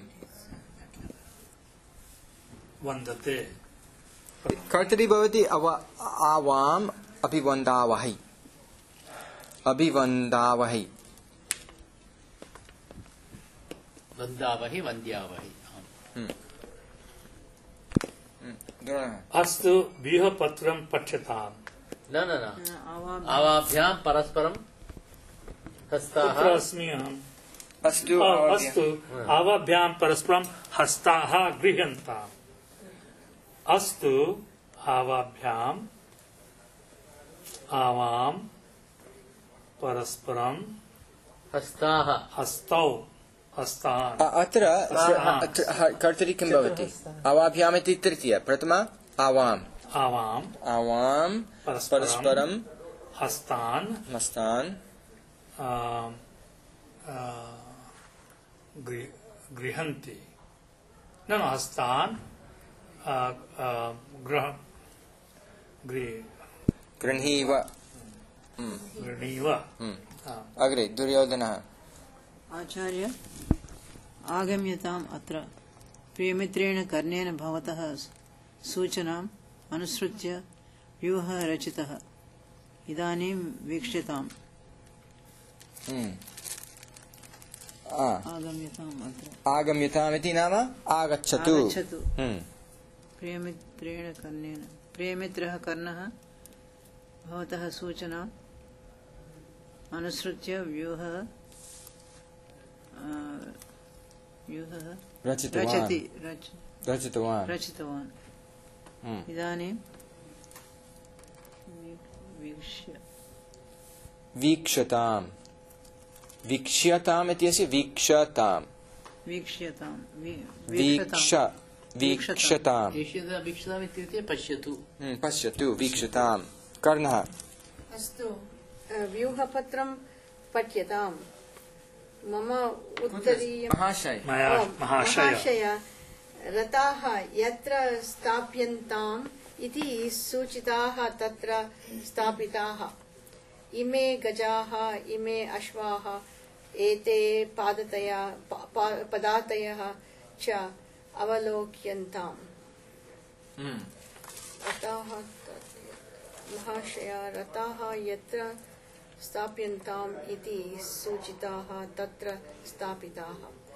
वन्दते
कर्तरि भवति आवाम् अभिवन्दावहै अभिवन्दावहै
वन्दावहै वन्द्यावहै
अस्तु व्यूहपत्रं पठ्यताम्
न न न आवाभ्यां परस्परं हस्ताः
कुत्र अस्मि अहम्
अस्तु
अस्तु आवाभ्यां परस्परं हस्ताः गृह्यन्ताम् अस्तु आवाभ्याम् आवां परस्परं
हस्ताः
हस्तौ हस्तान्
अत्र कर्तरि किं भवति आवाभ्याम् इति तृतीया प्रथमा आवाम्
आवाम्
आवाम् परस्परं
हस्तान्
हस्तान्
गृह्णन्ति न न हस्तान्
गृह्णीव
गृह्णीव
अग्रे दुर्योधनः
आचार्य आगम्यताम् अत्र प्रियमित्रेण कर्णेन भवतः सूचनाम् अनुसृत्य व्यूहः रचितः इदानीं वीक्ष्यताम् आगम्यताम् अत्र
आगम्यताम् इति नाम आगच्छतु
आगच्छतु प्रियमित्रेण कर्णेन प्रियमित्रः कर्णः भवतः सूचनाम् अनुसृत्य व्यूहः व्यूहः रचति
रचितवान्
रचितवान् इदानीं वीक्ष्य
वीक्षताम् वीक्ष्यताम् इति अस्ति वीक्षताम्
वीक्ष्यताम्
वीक्ष वीक्षताम्
वीक्षताम् इत्युक्ते पश्यतु
पश्यतु वीक्षताम् कर्णः
अस्तु व्यूहपत्रं पठ्यताम् मम उत्तरीयं
महाशय
महाशय
रथाः यत्र स्थाप्यन्ताम् इति सूचिताः तत्र स्थापिताः इमे गजाः इमे अश्वाः एते पादतया पदातयः च अवलोक्यन्ताम् रथाः महाशय रथाः यत्र स्थाप्यन्ताम् इति सूचिताः तत्र स्थापिताः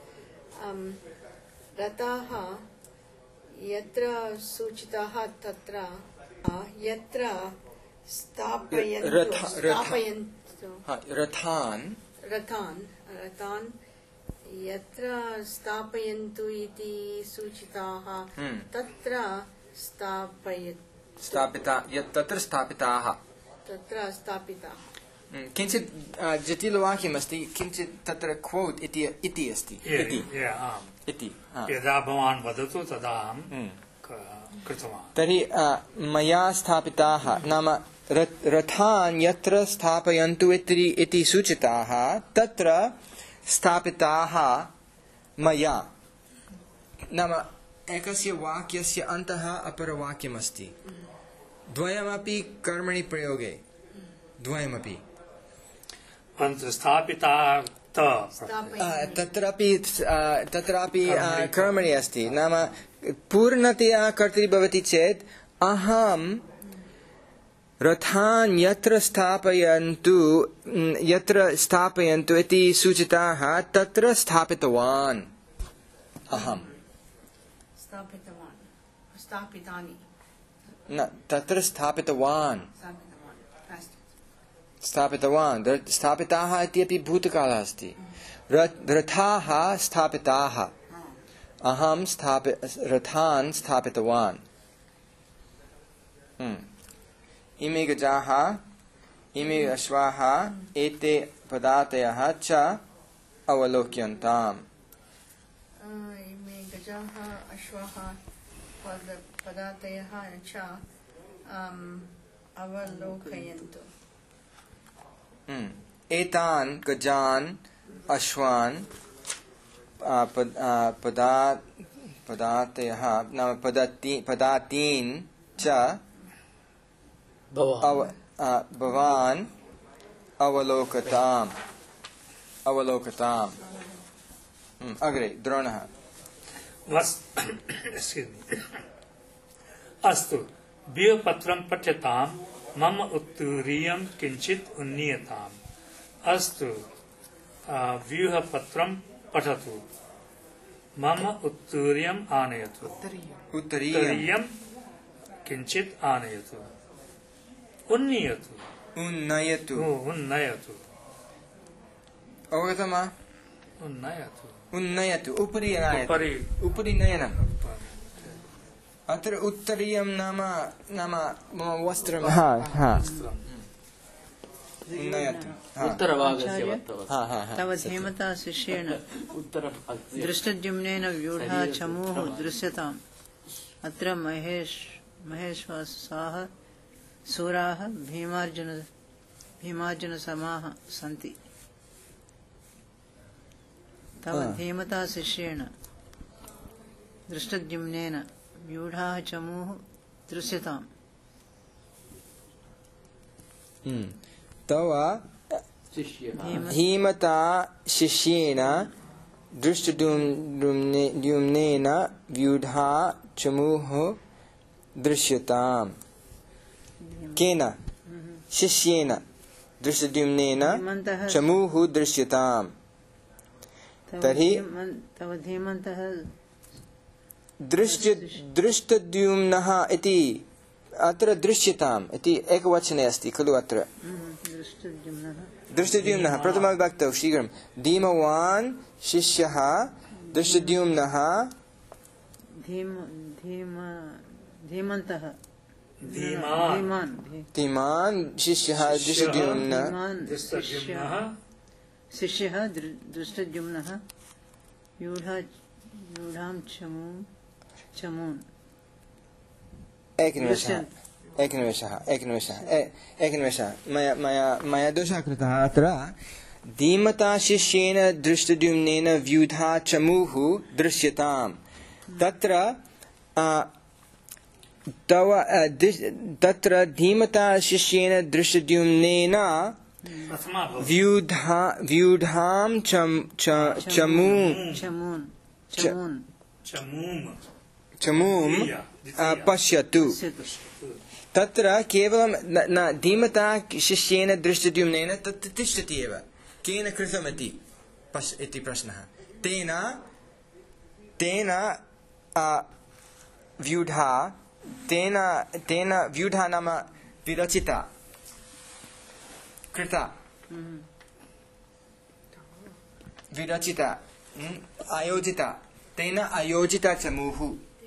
रथाः यत्र सूचिताः तत्र यत्र स्थापयन्तु
रथान्
रथान् रथान् यत्र स्थापयन्तु इति सूचिताः तत्र स्थापयत्
स्थापिता यत् तत्र स्थापिताः
तत्र स्थापिताः
किञ्चित् जटिलवाक्यमस्ति किञ्चित् तत्र क्वोट् इति इति अस्ति इति
यदा भवान् वदतु तदा अहं कृतवान्
तर्हि मया स्थापिताः नाम रथान् यत्र स्थापयन्तु इति सूचिताः तत्र स्थापिताः मया नाम एकस्य वाक्यस्य अन्तः अपरवाक्यमस्ति द्वयमपि कर्मणि प्रयोगे द्वयमपि
परन्तु स्थापिता
तत्रापि तत्रापि कर्मणि अस्ति नाम पूर्णतया कर्तरि भवति चेत् अहं रथान् यत्र स्थापयन्तु यत्र स्थापयन्तु इति सूचिताः तत्र स्थापितवान् अहं
स्थापितवान् स्थापितानि
न तत्र स्थापितवान् स्थापितवान् स्थापिताः इत्यपि भूतकालः अस्ति रथाः स्थापिताः अहं स्थापि रथान् स्थापितवान् इमे गजाः इमे अश्वाः एते पदातयः च अवलोक्यन्ताम्
इमे गजाः अश्वाः पदातयः च अवलोकयन्तु
एतान् गजान् अश्वान् पदातयः नाम पदातीन् च भवान् अवलोकताम् अवलोकताम् अग्रे द्रोणः
अस्तु व्यूहपत्रं पठ्यताम् मम उत्तरीयं किञ्चित् उन्नीयताम् अस्तु व्यूहपत्रं पठतु मम उत्तरीयम् आनयतु उत्तरीयं किञ्चित् आनयतु उन्नीयतु
उन्नयतु
उन्नयतु
अवगतं वा
उन्नयतु
उन्नयतु उपरि
उपरि
उपरि नयनम् अत्र उत्तरीयं नाम नाम मम वस्त्रं हा हा उन्नयतु
तव धीमता शिष्येण दृष्टद्युम्नेन व्यूढा चमूः दृश्यताम् अत्र महेश महेश्वासाः सूराः भीमार्जुन भीमार्जुनसमाः सन्ति तव धीमता शिष्येण दृष्टद्युम्नेन व्यूढाः चमूः दृश्यताम्
तव धीमता शिष्येन दृष्टद्युम्नेन व्यूढा चमूः दृश्यताम् केन शिष्येन दृष्टद्युम्नेन चमूः दृश्यताम् तर्हि
तव धीमन्तः
दृष्ट दृष्टद्युम्नः इति अत्र दृश्यताम् इति एकवचने अस्ति खलु अत्र दृष्टद्युम्नः प्रथमविभक्तौ शीघ्रं धीमवान् शिष्यः दृष्टद्युम्नः
धीमन्तः
धीमान् शिष्यः दृष्टद्युम्नः
शिष्यः दृष्टद्युम्नः व्यूढा व्यूढां चमून् चमून्
एकनिमेषः एकनिमेषः एकनिमेषः एकनिमेषः मया मया मया दोषः कृतः अत्र धीमता शिष्येन दृष्टद्युम्नेन व्यूढा चमूः दृश्यताम् तत्र तव तत्र धीमता शिष्येन दृष्टद्युम्नेन व्यूढा व्यूढां चमून् चमूं पश्यतु तत्र केवलं न धीमता शिष्येन दृष्टद्युम्नेन तत् तिष्ठति एव केन कृतमिति इति प्रश्नः तेन तेन व्यूढा तेन तेन व्यूढा नाम विरचिता कृता विरचिता आयोजिता तेन आयोजिता चमूः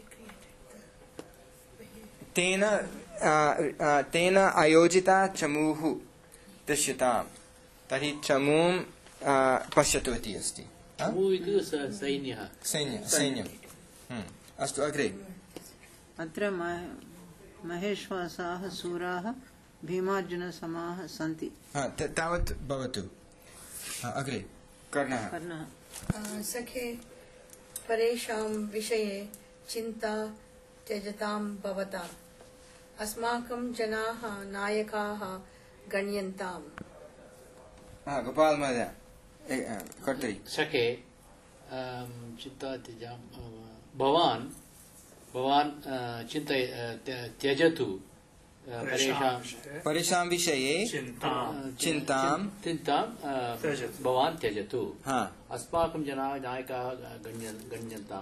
तेन तेन आयोजिता चमूः दृश्यताम् तर्हि चमूं पश्यतु इति अस्ति
सैन्यः
सैन्यम् अस्तु अग्रे
अत्र महेश्वासाः सूराः भीमार्जुनसमाः सन्ति
तावत् भवतु अग्रे कर्णः
कर्णः
सखे परेषां विषये चिन्ता त्यजतां भवता अस्माकं जनाः नायकाः गण्यन्ताम्
हाँ गोपाल महोदय कर्तरि
सखे चिंता त्यजा भवान भवान चिंतय त्यजतु परेषां
परेषां विषये
चिन्तां
चिन्तां
चिंतां
त्यजतु।
भवान त्यजतु
हाँ
अस्माकं जनाः नायकाः गण्यन्ताम्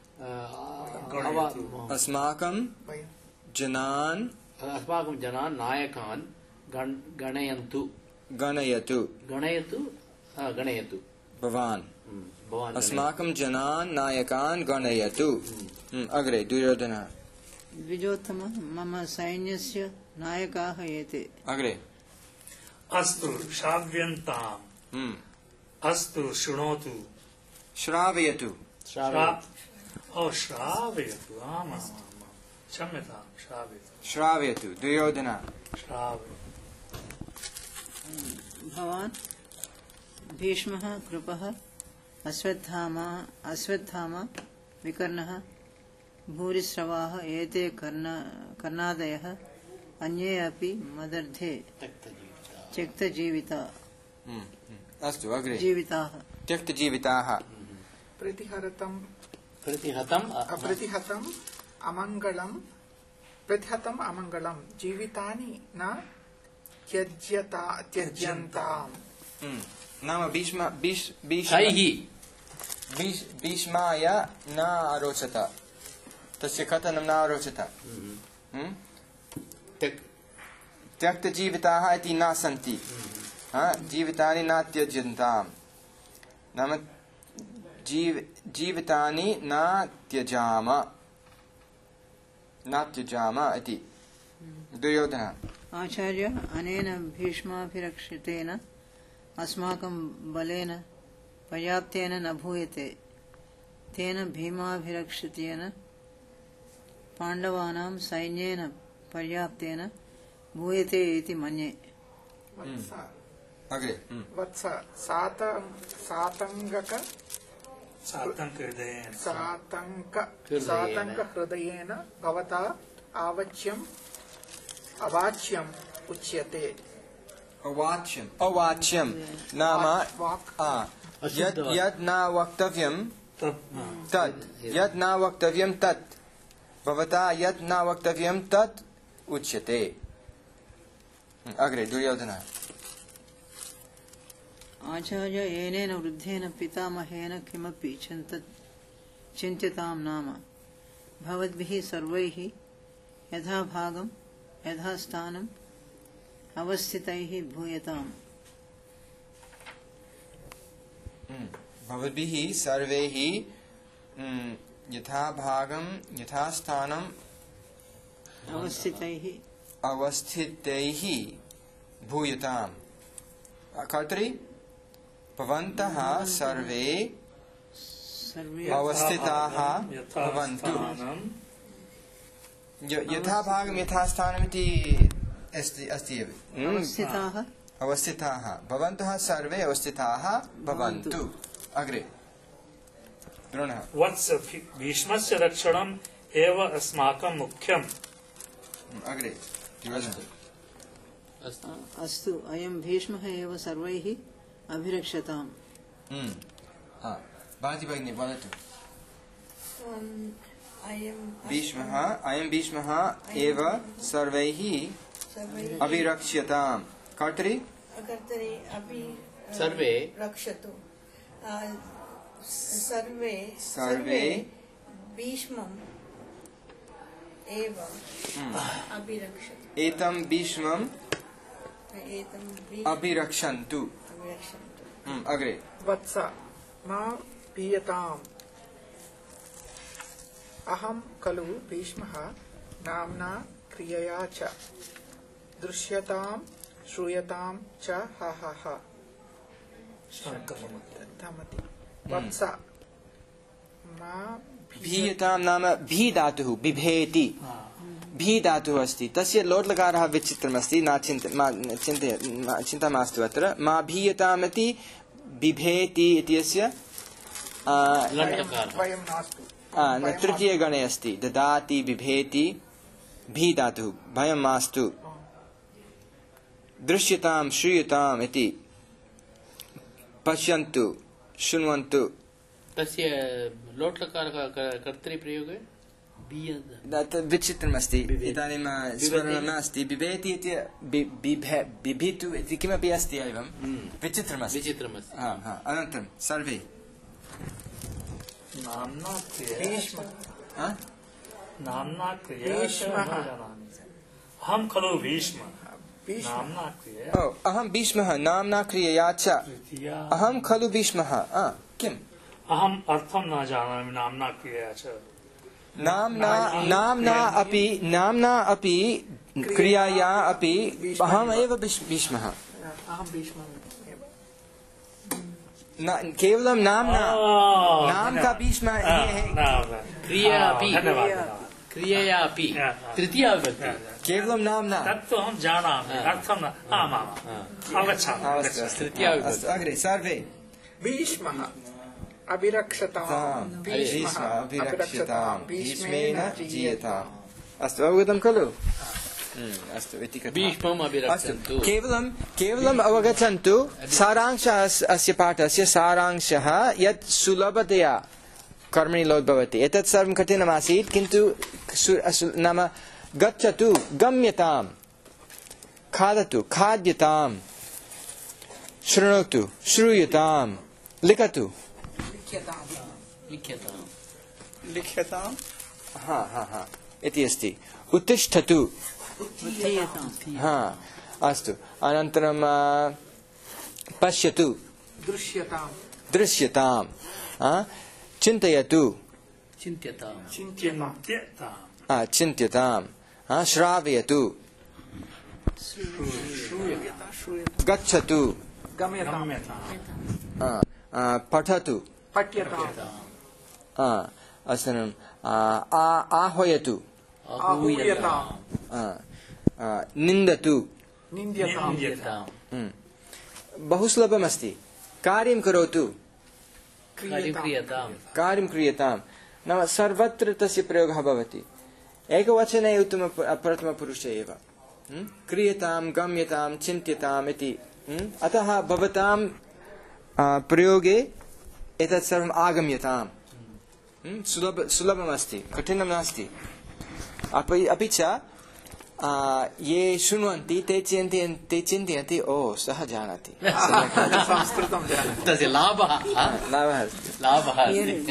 गणयतु।
अस्माकं जनान्
अस्माकं जनान् नायकान् गण- गणयन्तु
गणयतु
गणयतु हा, गणयतु
भवान्
हम्म, भवान्
अस्माकं जनान् नायकान् गणयतु हम्म, अग्रे दुर्योधनः
द्विजोत्तम मम सैन्यस्य नायकाः एते
अग्रे
अस्तु श्राव्यन्ताम्
हम्म,
अस्तु शृणोतु
श्रावयतु
श्रावयतु।
श्रा- ओ श्रावयतु आमाम् क्षम्यतां श्रावयतु
श्रावयतु दुर्योधनः
श्रावयतु
भवान् भीष्मः कृपः अश्वत्थामा अश्वत्थामा विकर्णः भूरिश्रवाः एते कर्ण कर्णादयः अन्ये अपि मदर्थे
त्यक्तजीविता
त्यक्तजीविता
हम्म, हम्म, अस्तु अग्रे
जीविताः
त्यक्तजीविताः
प्रतिहरतम्
प्रतिहतम् अ-
प्रतिहतम् अमङ्गलम् प्रतिहतम् अमङ्गलम् जीवितानि न त्यज्यता त्यज्यन्ताम्
हम्म, नाम भीष्म भीष् भीष्म
तैः
भीष् भीष्माय न अरोचत तस्य कथनं न अरोचत हम्म?
त्यक्-
त्यक्तजीविताः इति न सन्ति हा, जीवितानि न त्यज्यन्ताम् नाम जीव जीवितानि न त्यजाम न त्यजाम इति दुर्योधनः
आचार्य अनेन भीष्माभिरक्षितेन अस्माकं बलेन पर्याप्तेन न भूयते तेन भीमाभिरक्षितेन पाण्डवानां सैन्येन पर्याप्तेन भूयते इति मन्ये
वत्स
अग्रे हम्म,
वत्स सात सातङ्गक
सातङ्कहृदयेन
सातङ्क
हृदयेन।
सातङ्क हृदयेन भवता आवाच्यम् अवाच्यम् उच्यते
अवाच्यम् अवाच्यं नाम
वाक्
आ, यद् यद् न वक्तव्यं
तत्
तत् यद् न वक्तव्यं तत् भवता यद् न वक्तव्यं तत् उच्यते अग्रे दुर्योधनः
आचार्य एनेन वृद्धेन पितामहेन किमपि चिन्त चिन्त्यतां नाम भवद्भिः सर्वैः यथा भागं यथा स्थानम् अवस्थितैः भूयताम्
हम्म, भवद्भिः सर्वैः हम्म, यथा भागं यथा स्थानम्
अवस्थितैः
अवस्थितैः भूयताम् कर्तरि भवन्तः सर्वे
सर्वे
अवस्थिताः
यथा
भवन्तु
स्थानं
य- यथा भागं यथा स्थानमिति अस्ति अस्ति एव हम्म,
अवस्थिताः
अवस्थिताः भवन्तः सर्वे अवस्थिताः भवन्तु अग्रे द्रोणः
वत्स भी- भीष्मस्य रक्षणम् एव अस्माकं मुख्यम्
अग्रे योजना
अस्तु
अस्तु अयं भीष्मः एव सर्वैः अभिरक्षताम्
हम्म, हा, भाति भगिनी वदतु
अयं
भीष्मः अयं भीष्मः एव सर्वैः अभिरक्ष्यताम् कर्तरि
कर्तरि अपि
सर्वे
रक्षतु अ, सर्वे
सर्वे
भीष्मम् एव अभिरक्षतु
एतं भीष्मम्
एतं भी-
अभिरक्षन्तु
अभिरक्षन्तु
हम्म, अग्रे
वत्स मा पीयताम् अहं खलु भीष्मः नाम्ना क्रियया च दृश्यताम् श्रूयताम् च ह ह ह धमति वत्स मा
भीयतां नाम भी धातुः बिभेति भी धातुः अस्ति तस्य लोट्लकारः विचित्रमस्ति न चिन्त मा चिन्तय मा- चिन्ता मास्तु अत्र मा भीयतामिति बिभेति इत्यस्य आ,
लट्लकारः
वयं नास्तु
आ, न तृतीयगणे अस्ति ददाति बिभेति भी धातुः भयं मास्तु दृश्यतां श्रूयताम् इति पश्यन्तु शृण्वन्तु
तस्य लोट् लकार कर्तृप्रयोगे
विचित्रमस्ति इदानीं स्मरणं नास्ति बिभेति इति बिभितु इति किमपि अस्ति एवं विचित्रमस्ति
विचित्रमस्ति
अनन्तरं सर्वे
नाम्ना क्रियया नाम्ना क्रियया अहं खलु भीष्म नाम्ना क्रियया
अहं भीष्मः नाम्ना क्रियया च अहं खलु भीष्मः किम्
अहम् अर्थं न जानामि नाम्ना क्रियया च
नाम्ना नाम्ना अपि नाम्ना अपि क्रियाया अपि अहम् एव भीष्मः केवलं नाम्ना नाम का भीष्म
क्रिया अपि क्रियया अपि तृतीया विभक्ति
केवलं नाम्ना
तत्तु अहं जानामि अर्थं न आम् आम् अवगच्छामि
तृतीया विभक्ति
अग्रे सर्वे
भीष्मः अभिरक्षताम्
भीष्मः अभिरक्षताम् भीष्मेण जीयताम् अस्तु अवगतं खलु अस्तु इति
भीष्मम् अभिरक्षन्तु
केवलं केवलम् अवगच्छन्तु सारांशः अस्य पाठस्य सारांशः यत् सुलभतया कर्मणि लोट् भवति एतत् सर्वं कठिनमासीत् किन्तु नाम गच्छतु गम्यताम् खादतु खाद्यताम् शृणोतु श्रूयताम् लिखतु
लिख्यताम्
हा हा हा इति अस्ति उत्तिष्ठतु हा अस्तु अनन्तरं पश्यतु
दृश्यताम्
दृश्यताम् चिन्तयतु
चिन्त्यताम्
चिन्त्यताम्
चिन्त्यताम् श्रावयतु गच्छतु
गम्यताम्
पठतु
पठ्यताम्
अनन्तरं आह्वयतु
आहूयताम्
निन्दतु
निन्द्यताम्
बहु सुलभमस्ति कार्यं करोतु
क्रियताम्
कार्यं क्रियताम् नाम सर्वत्र तस्य प्रयोगः भवति एकवचने उत्तम प्रथमपुरुषे एव क्रियतां गम्यतां चिन्त्यताम् इति अतः भवतां प्रयोगे एतत् सर्वम् आगम्यताम् सुलभ सुलभमस्ति कठिनं नास्ति अपि अपि च ये शृण्वन्ति ते चिन्तयन्ति ते चिन्तयन्ति ओ सः जानाति
संस्कृतं जानाति
तस्य लाभः
लाभः अस्ति
लाभः अस्ति